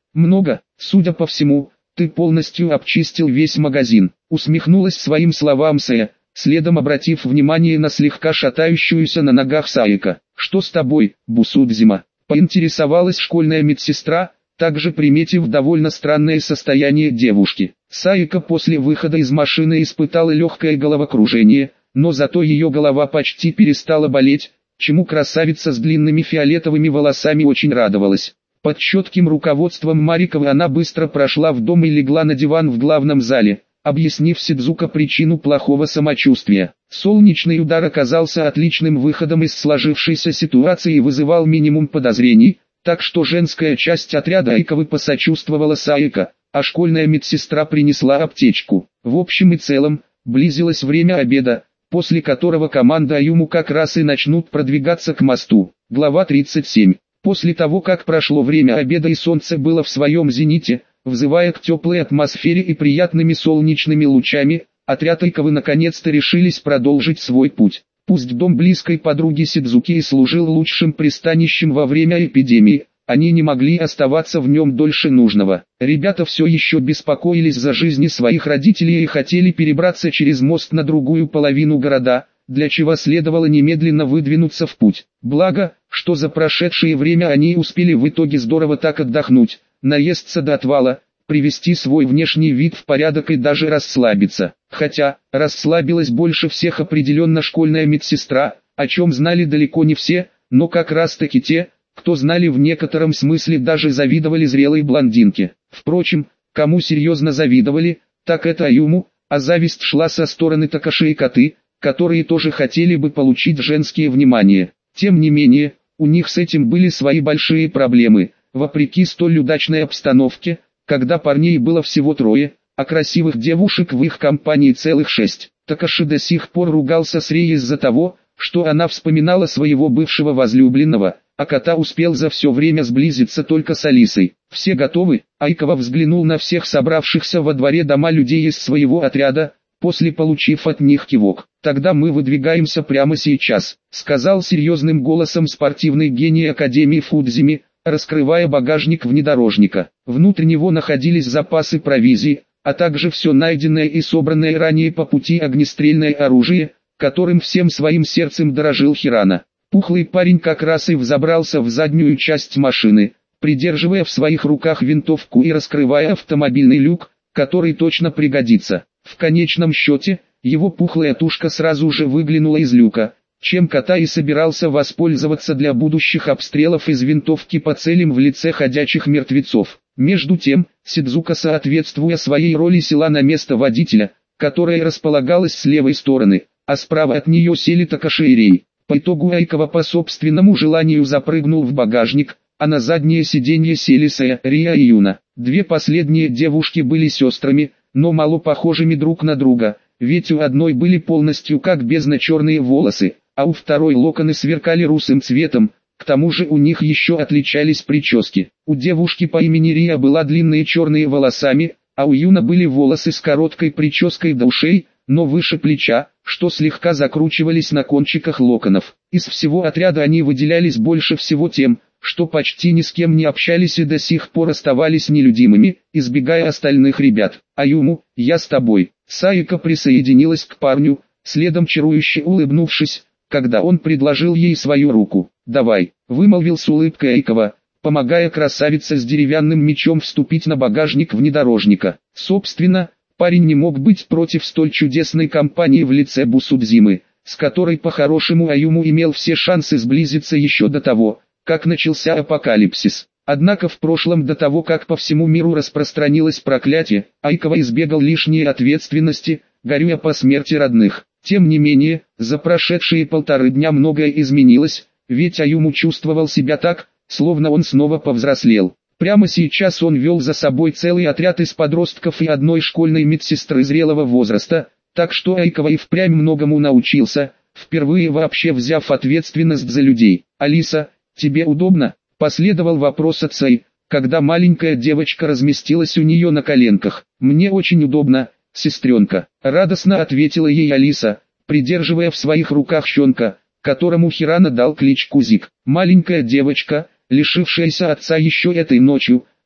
Много, судя по всему, ты полностью обчистил весь магазин. Усмехнулась своим словам Сая, следом обратив внимание на слегка шатающуюся на ногах Саика. Что с тобой, Бусудзима? Поинтересовалась школьная медсестра, также приметив довольно странное состояние девушки. Саика после выхода из машины испытала легкое головокружение, но зато ее голова почти перестала болеть, чему красавица с длинными фиолетовыми волосами очень радовалась. Под четким руководством Марикова она быстро прошла в дом и легла на диван в главном зале, объяснив Сидзука причину плохого самочувствия. Солнечный удар оказался отличным выходом из сложившейся ситуации и вызывал минимум подозрений, так что женская часть отряда Айковы посочувствовала Саика, а школьная медсестра принесла аптечку. В общем и целом, близилось время обеда, после которого команда Аюму как раз и начнут продвигаться к мосту. Глава 37. После того как прошло время обеда и солнце было в своем зените, взывая к теплой атмосфере и приятными солнечными лучами, отряд Айковы наконец-то решились продолжить свой путь. Пусть дом близкой подруги Сидзуки и служил лучшим пристанищем во время эпидемии, они не могли оставаться в нем дольше нужного. Ребята все еще беспокоились за жизни своих родителей и хотели перебраться через мост на другую половину города, для чего следовало немедленно выдвинуться в путь. Благо, что за прошедшее время они успели в итоге здорово так отдохнуть, наесться до отвала, привести свой внешний вид в порядок и даже расслабиться. Хотя, расслабилась больше всех определенно школьная медсестра, о чем знали далеко не все, но как раз таки те, кто знали в некотором смысле даже завидовали зрелой блондинке. Впрочем, кому серьезно завидовали, так это Аюму, а зависть шла со стороны Такаши и Коты, которые тоже хотели бы получить женское внимание. Тем не менее, у них с этим были свои большие проблемы, вопреки столь удачной обстановке, когда парней было всего трое, а красивых девушек в их компании целых 6. Такаши до сих пор ругался с Рей из-за того, что она вспоминала своего бывшего возлюбленного, а Кота успел за все время сблизиться только с Алисой. «Все готовы?» Айкова взглянул на всех собравшихся во дворе дома людей из своего отряда, после получив от них кивок. «Тогда мы выдвигаемся прямо сейчас», — сказал серьезным голосом спортивный гений Академии Фудзими, раскрывая багажник внедорожника. Внутри него находились запасы провизии, а также все найденное и собранное ранее по пути огнестрельное оружие, которым всем своим сердцем дорожил Хирана. Пухлый парень как раз и взобрался в заднюю часть машины, придерживая в своих руках винтовку и раскрывая автомобильный люк, который точно пригодится. В конечном счете, его пухлая тушка сразу же выглянула из люка, чем Кота и собирался воспользоваться для будущих обстрелов из винтовки по целям в лице ходячих мертвецов. Между тем, Сидзука, соответствуя своей роли, села на место водителя, которое располагалось с левой стороны, а справа от нее сели Такаши и Рей. По итогу Айкова по собственному желанию запрыгнул в багажник, а на заднее сиденье сели Сая, Рия и Юна. Две последние девушки были сестрами, но мало похожими друг на друга, ведь у одной были полностью как бездна-черные волосы, а у второй локоны сверкали русым цветом, к тому же у них еще отличались прически. У девушки по имени Рия была длинные черные волосами, а у Юна были волосы с короткой прической до ушей, но выше плеча, что слегка закручивались на кончиках локонов. Из всего отряда они выделялись больше всего тем, что почти ни с кем не общались и до сих пор оставались нелюдимыми, избегая остальных ребят. «Аюму, я с тобой». Саика присоединилась к парню, следом чарующе улыбнувшись, когда он предложил ей свою руку. «Давай», — вымолвил с улыбкой Айкова, помогая красавице с деревянным мечом вступить на багажник внедорожника. Собственно, парень не мог быть против столь чудесной компании в лице Бусудзимы, с которой по-хорошему Аюму имел все шансы сблизиться еще до того, как начался апокалипсис. Однако в прошлом, до того как по всему миру распространилось проклятие, Айкова избегал лишней ответственности, горюя по смерти родных. Тем не менее, за прошедшие 1,5 дня многое изменилось, ведь Аюму чувствовал себя так, словно он снова повзрослел. Прямо сейчас он вел за собой целый отряд из подростков и одной школьной медсестры зрелого возраста, так что Айкова и впрямь многому научился, впервые вообще взяв ответственность за людей. «Алиса, тебе удобно?» — последовал вопрос от Сай, когда маленькая девочка разместилась у нее на коленках. «Мне очень удобно, сестренка», — радостно ответила ей Алиса, придерживая в своих руках щенка, которому Хирана дал кличку Зик. Маленькая девочка, лишившаяся отца еще этой ночью,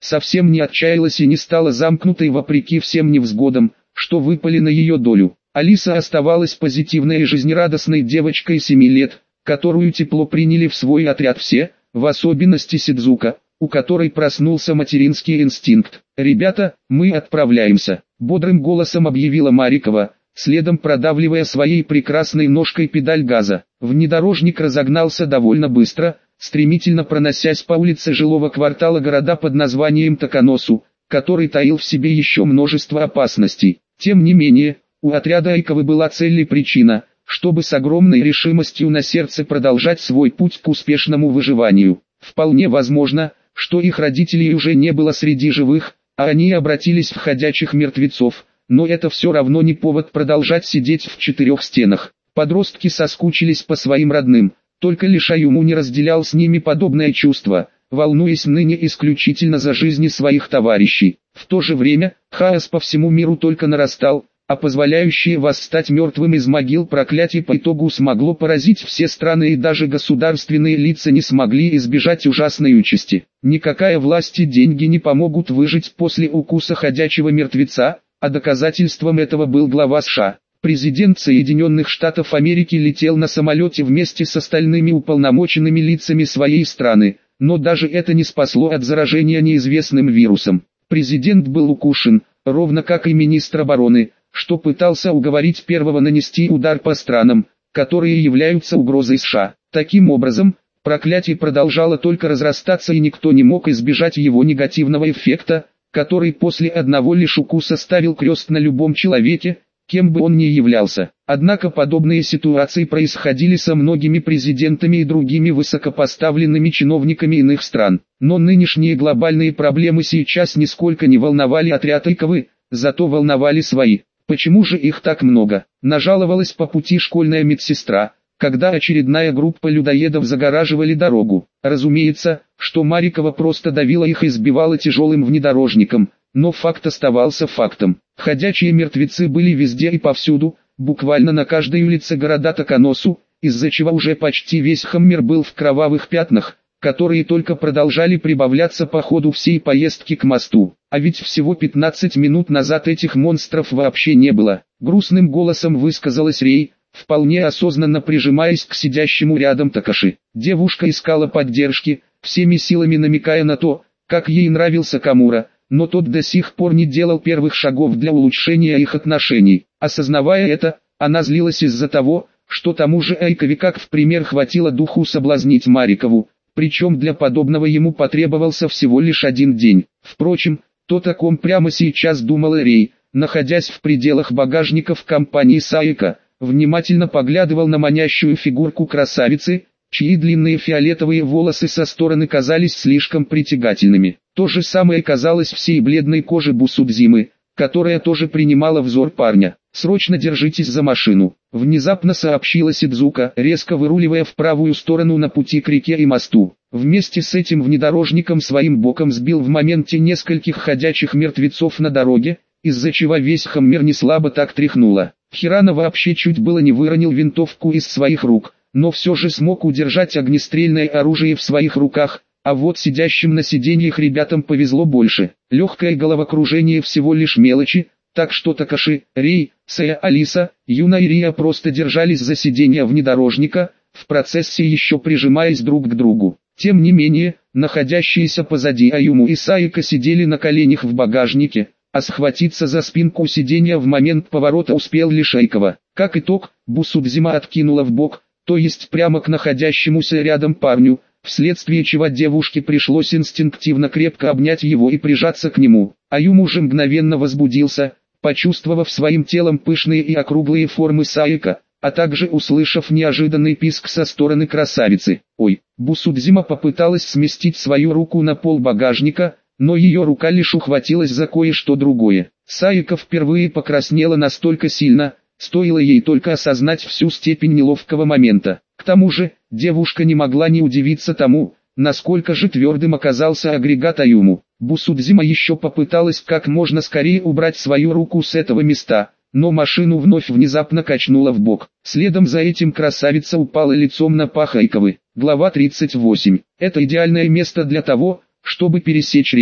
совсем не отчаялась и не стала замкнутой вопреки всем невзгодам, что выпали на ее долю. Алиса оставалась позитивной и жизнерадостной девочкой 7 лет, которую тепло приняли в свой отряд все, в особенности Сидзука, у которой проснулся материнский инстинкт. «Ребята, мы отправляемся», — бодрым голосом объявила Марикова, следом продавливая своей прекрасной ножкой педаль газа. Внедорожник разогнался довольно быстро, стремительно проносясь по улице жилого квартала города под названием Таканосу, который таил в себе еще множество опасностей. Тем не менее, у отряда Айковы была цель и причина, чтобы с огромной решимостью на сердце продолжать свой путь к успешному выживанию. Вполне возможно, что их родителей уже не было среди живых, а они обратились в ходячих мертвецов, но это все равно не повод продолжать сидеть в 4 стенах. Подростки соскучились по своим родным, только лишь Аюму не разделял с ними подобное чувство, волнуясь ныне исключительно за жизни своих товарищей. В то же время, хаос по всему миру только нарастал, а позволяющее восстать мертвым из могил проклятие по итогу смогло поразить все страны, и даже государственные лица не смогли избежать ужасной участи. Никакая власть и деньги не помогут выжить после укуса ходячего мертвеца, а доказательством этого был глава США. Президент Соединенных Штатов Америки летел на самолете вместе с остальными уполномоченными лицами своей страны, но даже это не спасло от заражения неизвестным вирусом. Президент был укушен, ровно как и министр обороны, что пытался уговорить первого нанести удар по странам, которые являются угрозой США. Таким образом, проклятие продолжало только разрастаться, и никто не мог избежать его негативного эффекта, который после одного лишь укуса ставил крест на любом человеке, кем бы он ни являлся. Однако подобные ситуации происходили со многими президентами и другими высокопоставленными чиновниками иных стран. Но нынешние глобальные проблемы сейчас нисколько не волновали отряд Айковы, зато волновали свои. Почему же их так много? Нажаловалась по пути школьная медсестра, когда очередная группа людоедов загораживали дорогу. Разумеется, что Марикова просто давила их и сбивала тяжелым внедорожником, но факт оставался фактом. Ходячие мертвецы были везде и повсюду, буквально на каждой улице города Таканосу, из-за чего уже почти весь Хаммер был в кровавых пятнах, которые только продолжали прибавляться по ходу всей поездки к мосту. А ведь всего 15 минут назад этих монстров вообще не было. Грустным голосом высказалась Рей, вполне осознанно прижимаясь к сидящему рядом Такаши. Девушка искала поддержки, всеми силами намекая на то, как ей нравился Камура, но тот до сих пор не делал первых шагов для улучшения их отношений. Осознавая это, она злилась из-за того, что тому же Айкове как в пример хватило духу соблазнить Марикову, причем для подобного ему потребовался всего лишь 1 день. Впрочем, то о ком прямо сейчас думала Рей, находясь в пределах багажников компании Саика, внимательно поглядывал на манящую фигурку красавицы, чьи длинные фиолетовые волосы со стороны казались слишком притягательными. То же самое казалось всей бледной коже Бусудзимы, которая тоже принимала взор парня. «Срочно держитесь за машину», — внезапно сообщила Сидзука, резко выруливая в правую сторону на пути к реке и мосту. Вместе с этим внедорожником своим боком сбил в моменте нескольких ходячих мертвецов на дороге, из-за чего весь Хаммер неслабо так тряхнуло. Хирана вообще чуть было не выронил винтовку из своих рук, но все же смог удержать огнестрельное оружие в своих руках, а вот сидящим на сиденьях ребятам повезло больше. Легкое головокружение всего лишь мелочи, так что Такаши, Рей, Сая, Алиса, Юна и Рия просто держались за сиденья внедорожника, в процессе еще прижимаясь друг к другу. Тем не менее, находящиеся позади Аюму и Саика сидели на коленях в багажнике, а схватиться за спинку сиденья в момент поворота успел лишь Айкова. Как итог, Бусудзима откинула в бок, то есть прямо к находящемуся рядом парню, вследствие чего девушке пришлось инстинктивно крепко обнять его и прижаться к нему. Аюму же мгновенно возбудился, почувствовав своим телом пышные и округлые формы Саика, а также услышав неожиданный писк со стороны красавицы. «Ой!» Бусудзима попыталась сместить свою руку на пол багажника, но ее рука лишь ухватилась за кое-что другое. Саика впервые покраснела настолько сильно, стоило ей только осознать всю степень неловкого момента. К тому же, девушка не могла не удивиться тому, насколько же твердым оказался агрегат Аюму. Бусудзима еще попыталась как можно скорее убрать свою руку с этого места, но машину вновь внезапно качнуло в бок. Следом за этим красавица упала лицом на пах Айковы. Глава 38. Это идеальное место для того, чтобы пересечь реку.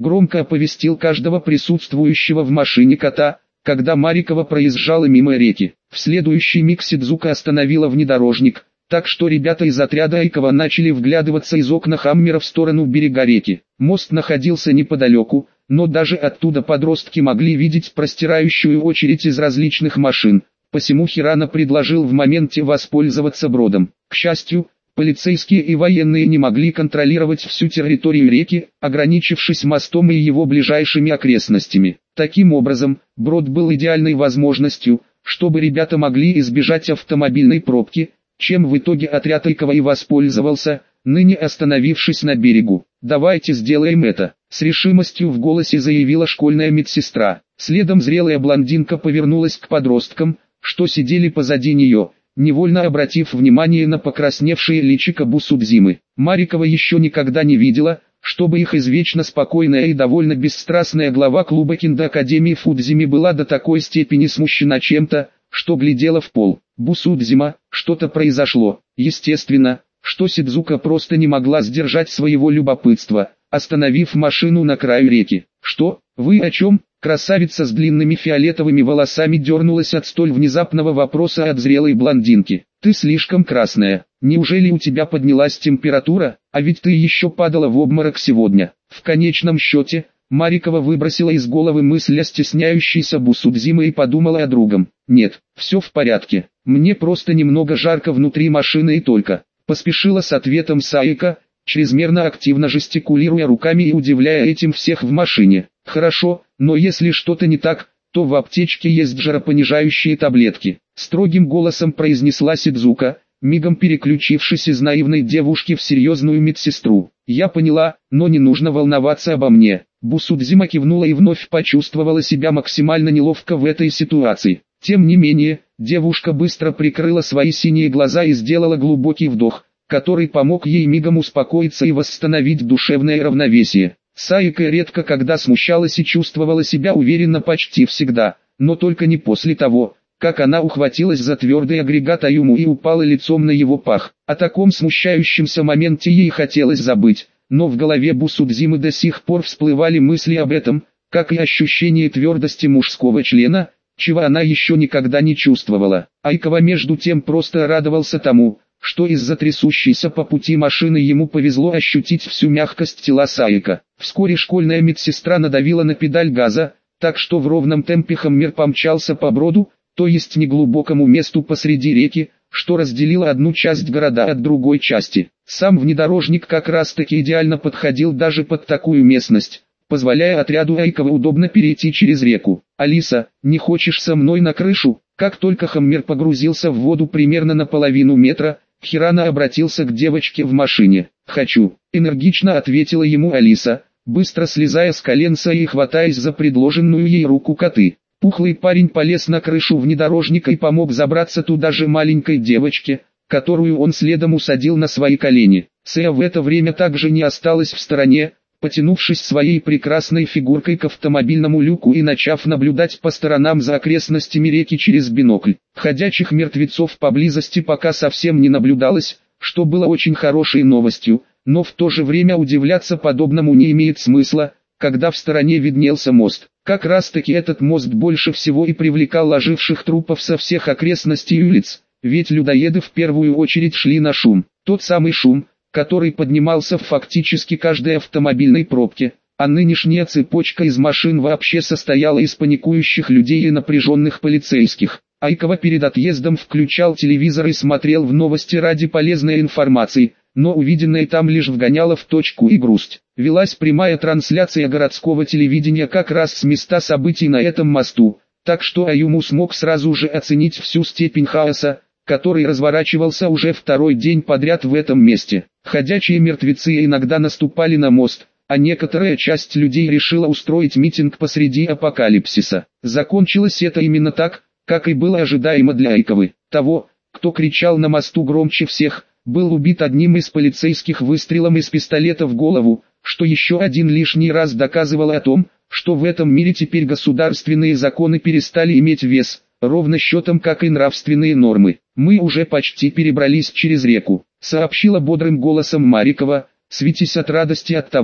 громко оповестил каждого присутствующего в машине кота, когда Марикова проезжала мимо реки. В следующий миг Сидзука остановила внедорожник, так что ребята из отряда Айкова начали вглядываться из окна Хаммера в сторону берега реки. Мост находился неподалеку, но даже оттуда подростки могли видеть простирающую очередь из различных машин, посему Хирано предложил в моменте воспользоваться бродом. К счастью, полицейские и военные не могли контролировать всю территорию реки, ограничившись мостом и его ближайшими окрестностями. Таким образом, брод был идеальной возможностью, чтобы ребята могли избежать автомобильной пробки, чем в итоге отряд Айкова и воспользовался, ныне остановившись на берегу. «Давайте сделаем это», — с решимостью в голосе заявила школьная медсестра. Следом зрелая блондинка повернулась к подросткам, что сидели позади нее, невольно обратив внимание на покрасневшее личико Бусудзимы. Марикова еще никогда не видела, чтобы их извечно спокойная и довольно бесстрастная глава клуба Кендо Академии Фудзими была до такой степени смущена чем-то, что глядела в пол. «Бусудзима, что-то произошло». Естественно, что Сидзука просто не могла сдержать своего любопытства, остановив машину на краю реки. «Что? Вы о чем?» Красавица с длинными фиолетовыми волосами дернулась от столь внезапного вопроса от зрелой блондинки. «Ты слишком красная. Неужели у тебя поднялась температура? А ведь ты еще падала в обморок сегодня». В конечном счете, Марикова выбросила из головы мысль о стесняющейся Бусудзиме и подумала о другом. «Нет, все в порядке. Мне просто немного жарко внутри машины и только». Поспешила с ответом Саика, чрезмерно активно жестикулируя руками и удивляя этим всех в машине. «Хорошо, но если что-то не так, то в аптечке есть жаропонижающие таблетки», — строгим голосом произнесла Сидзука, мигом переключившись из наивной девушки в серьезную медсестру. «Я поняла, но не нужно волноваться обо мне». Бусудзима кивнула и вновь почувствовала себя максимально неловко в этой ситуации. Тем не менее, девушка быстро прикрыла свои синие глаза и сделала глубокий вдох, который помог ей мигом успокоиться и восстановить душевное равновесие. Саика редко когда смущалась и чувствовала себя уверенно почти всегда, но только не после того, как она ухватилась за твердый агрегат Аюму и упала лицом на его пах. О таком смущающемся моменте ей хотелось забыть, но в голове Бусудзимы до сих пор всплывали мысли об этом, как и ощущение твердости мужского члена, чего она еще никогда не чувствовала. Айкова между тем просто радовался тому, что из-за трясущейся по пути машины ему повезло ощутить всю мягкость тела Саика. Вскоре школьная медсестра надавила на педаль газа, так что в ровном темпе Хаммер помчался по броду, то есть неглубокому месту посреди реки, что разделило одну часть города от другой части. Сам внедорожник как раз таки идеально подходил даже под такую местность, позволяя отряду Айкова удобно перейти через реку. «Алиса, не хочешь со мной на крышу?» Как только Хаммер погрузился в воду примерно на половину метра, Хирано обратился к девочке в машине. «Хочу», — энергично ответила ему Алиса, быстро слезая с коленца и хватаясь за предложенную ей руку коты. Пухлый парень полез на крышу внедорожника и помог забраться туда же маленькой девочке, которую он следом усадил на свои колени. Сэя в это время также не осталась в стороне, потянувшись своей прекрасной фигуркой к автомобильному люку и начав наблюдать по сторонам за окрестностями реки через бинокль. Ходячих мертвецов поблизости пока совсем не наблюдалось, что было очень хорошей новостью, но в то же время удивляться подобному не имеет смысла, когда в стороне виднелся мост. Как раз таки этот мост больше всего и привлекал ложивших трупов со всех окрестностей улиц, ведь людоеды в первую очередь шли на шум. Тот самый шум, который поднимался в фактически каждой автомобильной пробке, а нынешняя цепочка из машин вообще состояла из паникующих людей и напряженных полицейских. Айкова перед отъездом включал телевизор и смотрел в новости ради полезной информации, но увиденное там лишь вгоняло в точку и грусть. Велась прямая трансляция городского телевидения как раз с места событий на этом мосту, так что Аюму смог сразу же оценить всю степень хаоса, который разворачивался уже второй день подряд в этом месте. Ходячие мертвецы иногда наступали на мост, а некоторая часть людей решила устроить митинг посреди апокалипсиса. Закончилось это именно так, как и было ожидаемо для Айковы. Того, кто кричал на мосту громче всех, был убит одним из полицейских выстрелом из пистолета в голову, что еще один лишний раз доказывало о том, что в этом мире теперь государственные законы перестали иметь вес, ровно счетом как и нравственные нормы. «Мы уже почти перебрались через реку», — сообщила бодрым голосом Марикова, светясь от радости от того,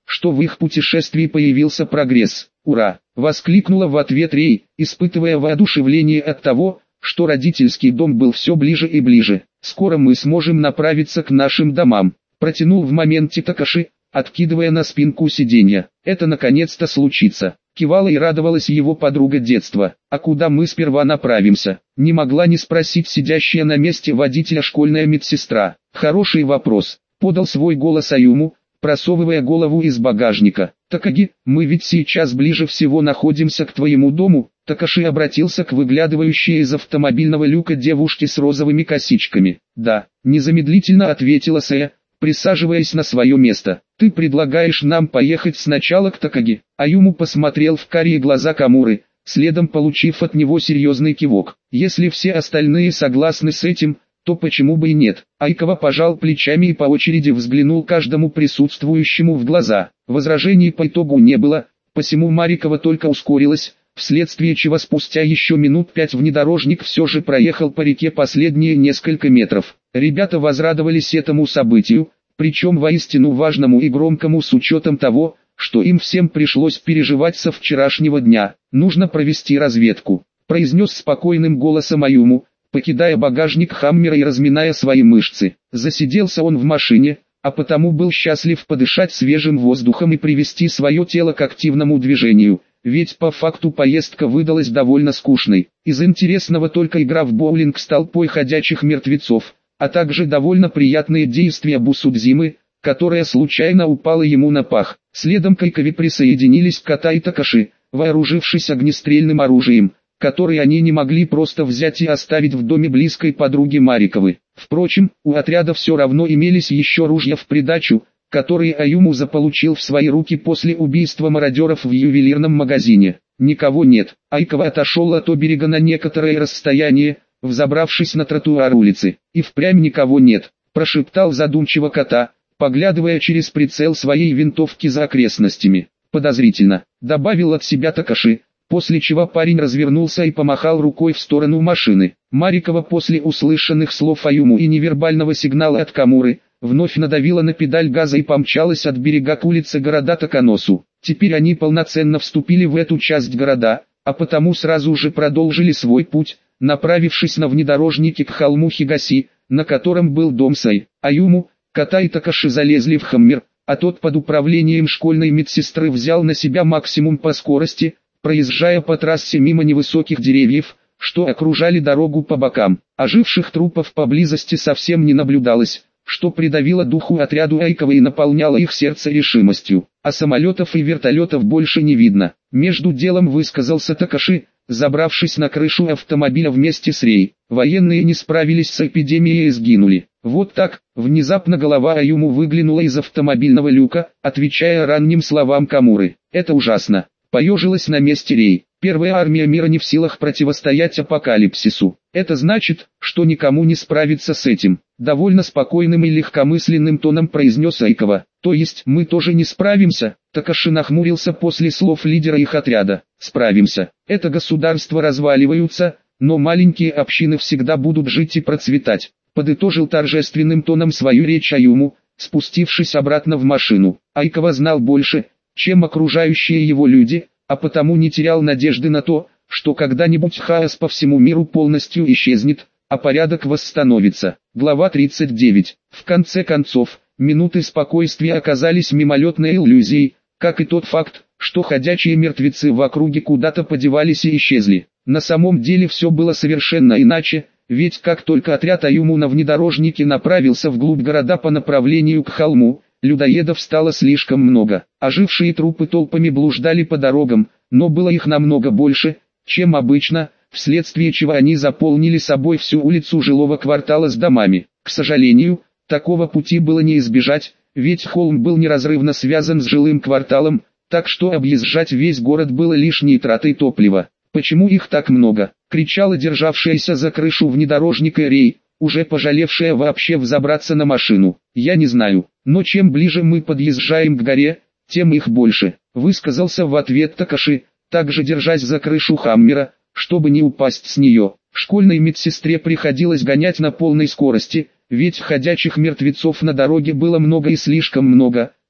что в их путешествии появился прогресс. «Ура!» — воскликнула в ответ Рей, испытывая воодушевление от того, что родительский дом был все ближе и ближе. «Скоро мы сможем направиться к нашим домам», — протянул в моменте Такаши, откидывая на спинку сиденья. «Это наконец-то случится». Кивала и радовалась его подруга детства. «А куда мы сперва направимся?» Не могла не спросить сидящая на месте водителя школьная медсестра. «Хороший вопрос», — подал свой голос Аюму, просовывая голову из багажника. «Такаги, мы ведь сейчас ближе всего находимся к твоему дому». Такаши обратился к выглядывающей из автомобильного люка девушке с розовыми косичками. «Да», — незамедлительно ответила Сая, присаживаясь на свое место. «Ты предлагаешь нам поехать сначала к Такаги?» Аюму посмотрел в карие глаза Камуры, следом получив от него серьезный кивок. «Если все остальные согласны с этим, то почему бы и нет?» Айкава пожал плечами и по очереди взглянул каждому присутствующему в глаза. Возражений по итогу не было, посему Марикова только ускорилась, вследствие чего спустя еще минут 5 внедорожник все же проехал по реке последние несколько метров. Ребята возрадовались этому событию, причем воистину важному и громкому с учетом того, что им всем пришлось переживать со вчерашнего дня. «Нужно провести разведку», — произнес спокойным голосом Аюму, покидая багажник Хаммера и разминая свои мышцы. Засиделся он в машине, а потому был счастлив подышать свежим воздухом и привести свое тело к активному движению. Ведь по факту поездка выдалась довольно скучной. Из интересного только игра в боулинг с толпой ходячих мертвецов, а также довольно приятные действия Бусудзимы, которая случайно упала ему на пах. Следом к Айкаве присоединились Ката и Такаши, вооружившись огнестрельным оружием, который они не могли просто взять и оставить в доме близкой подруги Мариковы. Впрочем, у отряда все равно имелись еще ружья в придачу, которые Аюму заполучил в свои руки после убийства мародеров в ювелирном магазине. Никого нет. Айкава отошел от берега на некоторое расстояние, взобравшись на тротуар улицы. «И впрямь никого нет», — прошептал задумчиво Кота, поглядывая через прицел своей винтовки за окрестностями. «Подозрительно», — добавил от себя Такаши, после чего парень развернулся и помахал рукой в сторону машины. Марикова после услышанных слов Аюму и невербального сигнала от Камуры, вновь надавила на педаль газа и помчалась от берега к улице города Таканосу. Теперь они полноценно вступили в эту часть города, а потому сразу же продолжили свой путь, направившись на внедорожнике к холму Хигаси, на котором был дом Сай. Аюму, Кота и Такаши залезли в Хаммер, а тот под управлением школьной медсестры взял на себя максимум по скорости, проезжая по трассе мимо невысоких деревьев, что окружали дорогу по бокам. Оживших трупов поблизости совсем не наблюдалось, что придавило духу отряду Айкова и наполняло их сердце решимостью. А самолетов и вертолетов больше не видно. Между делом высказался Такаши, забравшись на крышу автомобиля вместе с Рей. Военные не справились с эпидемией и сгинули. Вот так, внезапно голова Аюму выглянула из автомобильного люка, отвечая ранним словам Камуры. «Это ужасно». Поежилась на месте Рей. «Первая армия мира не в силах противостоять апокалипсису. Это значит, что никому не справиться с этим», — довольно спокойным и легкомысленным тоном произнес Айкава. «То есть мы тоже не справимся?» Такаши нахмурился после слов лидера их отряда. «Справимся. Это государства разваливаются, но маленькие общины всегда будут жить и процветать», — подытожил торжественным тоном свою речь Аюму, спустившись обратно в машину. Айкава знал больше, чем окружающие его люди, а потому не терял надежды на то, что когда-нибудь хаос по всему миру полностью исчезнет, а порядок восстановится. Глава 39. В конце концов, минуты спокойствия оказались мимолетной иллюзией, как и тот факт, что ходячие мертвецы в округе куда-то подевались и исчезли. На самом деле все было совершенно иначе, ведь как только отряд Аюму на внедорожнике направился вглубь города по направлению к холму, людоедов стало слишком много. Ожившие трупы толпами блуждали по дорогам, но было их намного больше, чем обычно, вследствие чего они заполнили собой всю улицу жилого квартала с домами. К сожалению, такого пути было не избежать, ведь холм был неразрывно связан с жилым кварталом, так что объезжать весь город было лишней тратой топлива. «Почему их так много?» — кричала державшаяся за крышу внедорожника Рей, уже пожалевшая вообще взобраться на машину. «Я не знаю, но чем ближе мы подъезжаем к горе, тем их больше», — высказался в ответ Такаши, также держась за крышу Хаммера, чтобы не упасть с нее. Школьной медсестре приходилось гонять на полной скорости, ведь ходячих мертвецов на дороге было много и слишком много,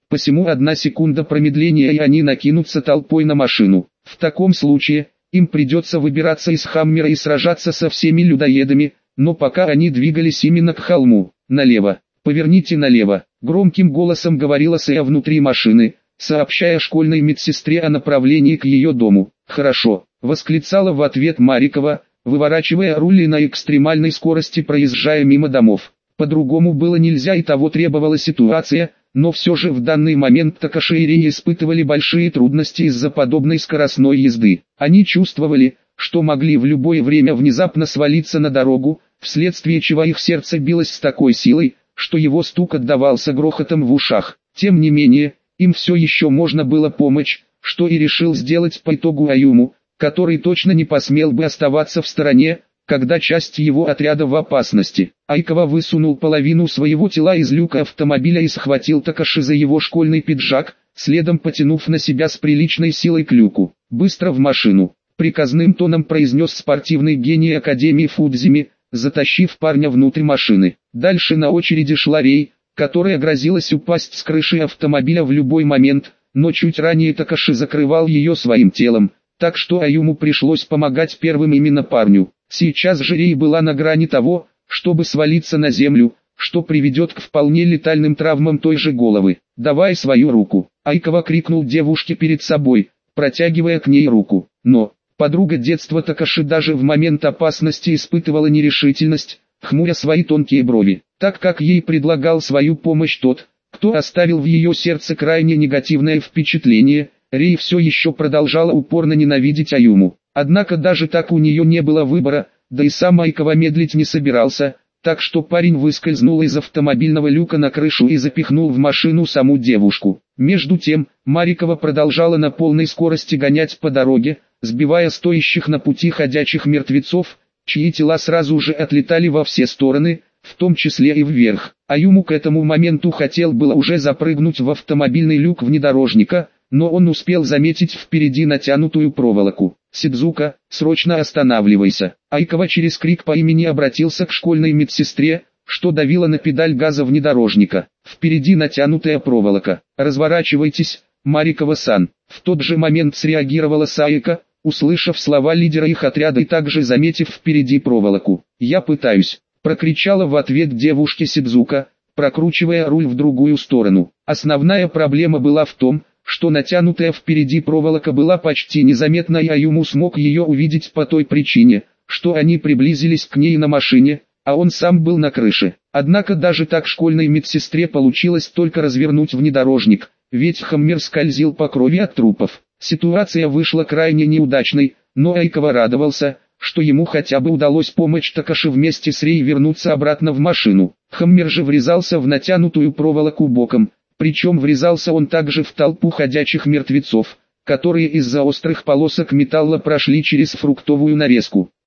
посему 1 секунда промедления и они накинутся толпой на машину. В таком случае, им придется выбираться из Хаммера и сражаться со всеми людоедами, но пока они двигались именно к холму. «Налево, поверните налево», — громким голосом говорила Сая внутри машины, сообщая школьной медсестре о направлении к ее дому. «Хорошо», — восклицала в ответ Марикова, выворачивая руль и на экстремальной скорости проезжая мимо домов. По-другому было нельзя и того требовала ситуация, но все же в данный момент Такаши и Рей испытывали большие трудности из-за подобной скоростной езды. Они чувствовали, что могли в любое время внезапно свалиться на дорогу, вследствие чего их сердце билось с такой силой, что его стук отдавался грохотом в ушах. Тем не менее, им все еще можно было помочь, что и решил сделать по итогу Аюму, который точно не посмел бы оставаться в стороне, когда часть его отряда в опасности. Айкава высунул половину своего тела из люка автомобиля и схватил Такаши за его школьный пиджак, следом потянув на себя с приличной силой к люку. «Быстро в машину», — приказным тоном произнес спортивный гений Академии Фудзими, затащив парня внутрь машины. Дальше на очереди шла Рей, которая грозилась упасть с крыши автомобиля в любой момент, но чуть ранее Такаши закрывал ее своим телом, так что Аюму пришлось помогать первым именно парню. Сейчас же Рей была на грани того, чтобы свалиться на землю, что приведет к вполне летальным травмам той же головы. «Давай свою руку!» Айкава крикнул девушке перед собой, протягивая к ней руку. Но подруга детства Такаши даже в момент опасности испытывала нерешительность, хмуря свои тонкие брови, так как ей предлагал свою помощь тот, кто оставил в ее сердце крайне негативное впечатление. Рей все еще продолжала упорно ненавидеть Аюму. Однако даже так у нее не было выбора, да и сам Айкава медлить не собирался, так что парень выскользнул из автомобильного люка на крышу и запихнул в машину саму девушку. Между тем, Марикова продолжала на полной скорости гонять по дороге, сбивая стоящих на пути ходячих мертвецов, чьи тела сразу же отлетали во все стороны, в том числе и вверх. Аюму к этому моменту хотел было уже запрыгнуть в автомобильный люк внедорожника, но он успел заметить впереди натянутую проволоку. «Сидзука, срочно останавливайся!» Айкава через крик по имени обратился к школьной медсестре, что давила на педаль газа внедорожника. «Впереди натянутая проволока. Разворачивайтесь, Марикова-сан!» В тот же момент среагировала Саика, услышав слова лидера их отряда и также заметив впереди проволоку. «Я пытаюсь!» — прокричала в ответ девушке Сидзука, прокручивая руль в другую сторону. Основная проблема была в том, что натянутая впереди проволока была почти незаметна, и Аюму смог ее увидеть по той причине, что они приблизились к ней на машине, а он сам был на крыше. Однако даже так школьной медсестре получилось только развернуть внедорожник, ведь Хаммер скользил по крови от трупов. Ситуация вышла крайне неудачной, но Айкава радовался, что ему хотя бы удалось помочь Такаши вместе с Рей вернуться обратно в машину. Хаммер же врезался в натянутую проволоку боком. Причем врезался он также в толпу ходячих мертвецов, которые из-за острых полосок металла прошли через фруктовую нарезку.